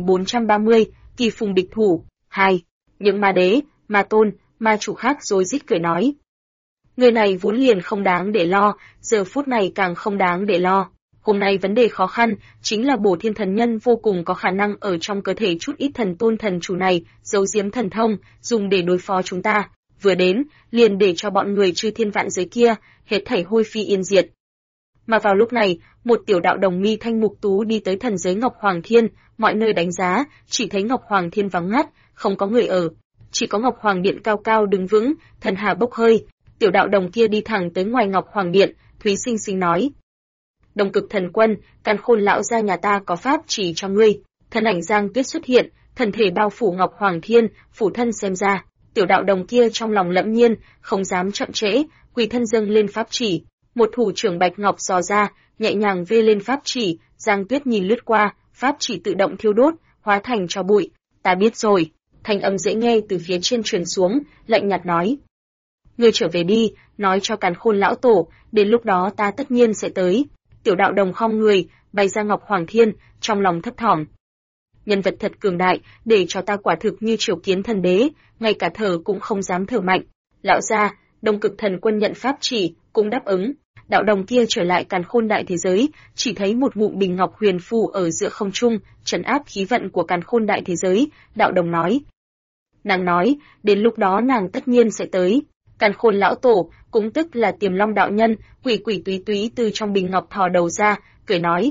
1430, Kỳ Phùng địch thủ. 2. Những ma đế, ma tôn, ma chủ khác rồi rít cười nói. Người này vốn liền không đáng để lo, giờ phút này càng không đáng để lo. Hôm nay vấn đề khó khăn chính là Bổ Thiên thần nhân vô cùng có khả năng ở trong cơ thể chút ít thần tôn thần chủ này giấu giếm thần thông, dùng để đối phó chúng ta. Vừa đến, liền để cho bọn người chư thiên vạn giới kia hết thảy hôi phi yên diệt. Mà vào lúc này, một tiểu đạo đồng mi thanh mục tú đi tới thần giới Ngọc Hoàng Thiên, mọi nơi đánh giá, chỉ thấy Ngọc Hoàng Thiên vắng ngắt, không có người ở, chỉ có Ngọc Hoàng Điện cao cao đứng vững, thần hà bốc hơi. Tiểu đạo đồng kia đi thẳng tới ngoài Ngọc Hoàng Điện, Thúy Sinh Sinh nói: Đông Cực Thần Quân, Càn Khôn lão gia nhà ta có pháp chỉ cho ngươi. Thân ảnh Giang Tuyết xuất hiện, thần thể bao phủ Ngọc Hoàng Thiên, phủ thân xem ra. Tiểu đạo đồng kia trong lòng lẫm nhiên, không dám chậm trễ, quỳ thân dâng lên pháp chỉ. Một thủ trưởng bạch ngọc dò ra, nhẹ nhàng vê lên pháp chỉ. Giang Tuyết nhìn lướt qua, pháp chỉ tự động thiêu đốt, hóa thành tro bụi. Ta biết rồi. Thanh âm dễ nghe từ phía trên truyền xuống, lạnh nhạt nói: Ngươi trở về đi, nói cho Càn Khôn lão tổ, đến lúc đó ta tất nhiên sẽ tới. Tiểu đạo đồng khom người, bay ra Ngọc Hoàng Thiên, trong lòng thấp thỏm. Nhân vật thật cường đại, để cho ta quả thực như triều kiến thần đế, ngay cả thở cũng không dám thở mạnh. Lão gia, Đông Cực Thần Quân nhận pháp chỉ, cũng đáp ứng. Đạo đồng kia trở lại Càn Khôn đại thế giới, chỉ thấy một ngụm bình ngọc huyền phù ở giữa không trung, trấn áp khí vận của Càn Khôn đại thế giới. Đạo đồng nói: Nàng nói, đến lúc đó nàng tất nhiên sẽ tới. Càn Khôn lão tổ, cũng tức là Tiềm Long đạo nhân, quỷ quỷ túy túy từ trong bình ngọc thò đầu ra, cười nói: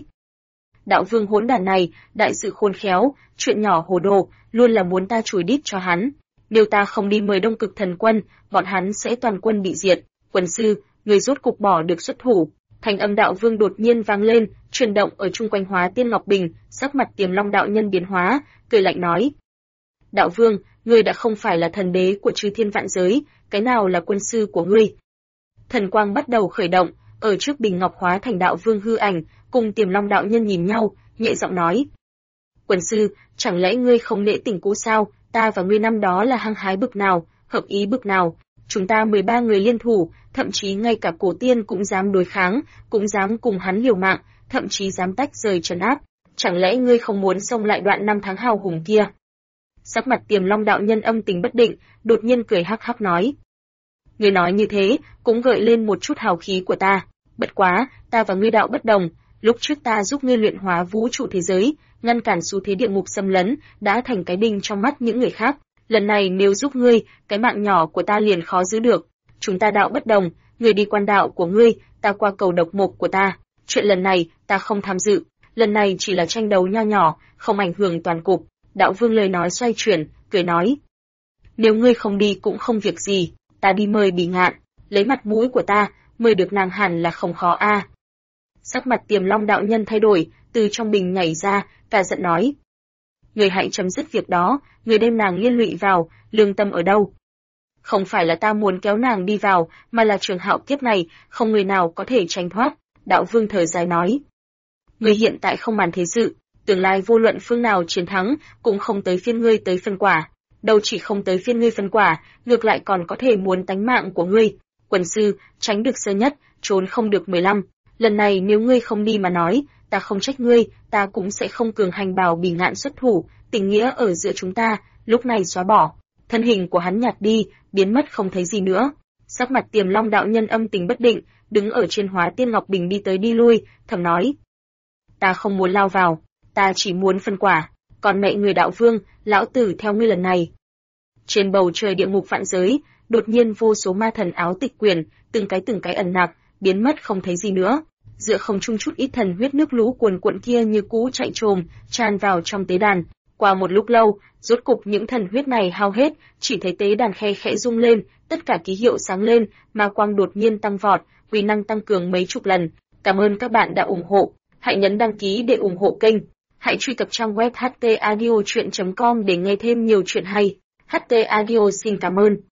Đạo vương hỗn đản này, đại sự khôn khéo, chuyện nhỏ hồ đồ, luôn là muốn ta chùi đít cho hắn. Nếu ta không đi mời Đông Cực Thần Quân, bọn hắn sẽ toàn quân bị diệt. Quân sư, người rốt cục bỏ được xuất thủ. Thành âm đạo vương đột nhiên vang lên, chuyển động ở chung quanh Hóa Tiên Ngọc Bình, sắc mặt Tiềm Long đạo nhân biến hóa, cười lạnh nói: Đạo vương, ngươi đã không phải là thần đế của chư thiên vạn giới, cái nào là quân sư của ngươi? Thần quang bắt đầu khởi động, ở trước bình ngọc hóa thành đạo vương hư ảnh, cùng Tiềm Long đạo nhân nhìn nhau, nhẹ giọng nói: Quân sư, chẳng lẽ ngươi không nể tình cũ sao? Ta và ngươi năm đó là hăng hái bực nào, hợp ý bực nào? Chúng ta 13 người liên thủ, thậm chí ngay cả cổ tiên cũng dám đối kháng, cũng dám cùng hắn liều mạng, thậm chí dám tách rời trấn áp. Chẳng lẽ ngươi không muốn xông lại đoạn năm tháng hào hùng kia? Sắc mặt Tiềm Long đạo nhân âm tình bất định, đột nhiên cười hắc hắc nói: Ngươi nói như thế, cũng gợi lên một chút hào khí của ta. Bất quá, ta và ngươi đạo bất đồng, lúc trước ta giúp ngươi luyện hóa vũ trụ thế giới, ngăn cản xu thế địa ngục xâm lấn, đã thành cái đinh trong mắt những người khác. Lần này nếu giúp ngươi, cái mạng nhỏ của ta liền khó giữ được. Chúng ta đạo bất đồng, ngươi đi quan đạo của ngươi, ta qua cầu độc mộc của ta. Chuyện lần này, ta không tham dự. Lần này chỉ là tranh đấu nho nhỏ, không ảnh hưởng toàn cục. Đạo vương lời nói xoay chuyển, cười nói: Nếu ngươi không đi cũng không việc gì, ta đi mời Bỉ Ngạn, lấy mặt mũi của ta, mời được nàng hẳn là không khó a. Sắc mặt Tiềm Long đạo nhân thay đổi, từ trong bình nhảy ra, cả giận nói: Ngươi hãy chấm dứt việc đó, ngươi đem nàng liên lụy vào, lương tâm ở đâu? Không phải là ta muốn kéo nàng đi vào, mà là trường hạo kiếp này, không người nào có thể tránh thoát. Đạo vương thở dài nói: Ngươi hiện tại không màn thế sự, tương lai vô luận phương nào chiến thắng, cũng không tới phiên ngươi tới phân quả. Đâu chỉ không tới phiên ngươi phân quả, ngược lại còn có thể muốn tánh mạng của ngươi. Quân sư, tránh được sơ nhất, trốn không được 15. Lần này nếu ngươi không đi mà nói, ta không trách ngươi, ta cũng sẽ không cường hành bảo Bỉ Ngạn xuất thủ, tình nghĩa ở giữa chúng ta, lúc này xóa bỏ. Thân hình của hắn nhạt đi, biến mất không thấy gì nữa. Sắc mặt Tiềm Long đạo nhân âm tình bất định, đứng ở trên Hóa Tiên Ngọc Bình đi tới đi lui, thầm nói: Ta không muốn lao vào, ta chỉ muốn phân quả, còn mẹ người đạo vương, lão tử theo ngươi lần này. Trên bầu trời địa ngục vạn giới, đột nhiên vô số ma thần áo tịch quyển, từng cái ẩn nặc, biến mất không thấy gì nữa. Giữa không trung chút ít thần huyết nước lũ cuồn cuộn kia như cũ chạy trồm, tràn vào trong tế đàn. Qua một lúc lâu, rốt cục những thần huyết này hao hết, chỉ thấy tế đàn khe khẽ rung lên, tất cả ký hiệu sáng lên, ma quang đột nhiên tăng vọt, uy năng tăng cường mấy chục lần. Cảm ơn các bạn đã ủng hộ. Hãy nhấn đăng ký để ủng hộ kênh. Hãy truy cập trang web htaudio.com để nghe thêm nhiều chuyện hay. HT Audio xin cảm ơn.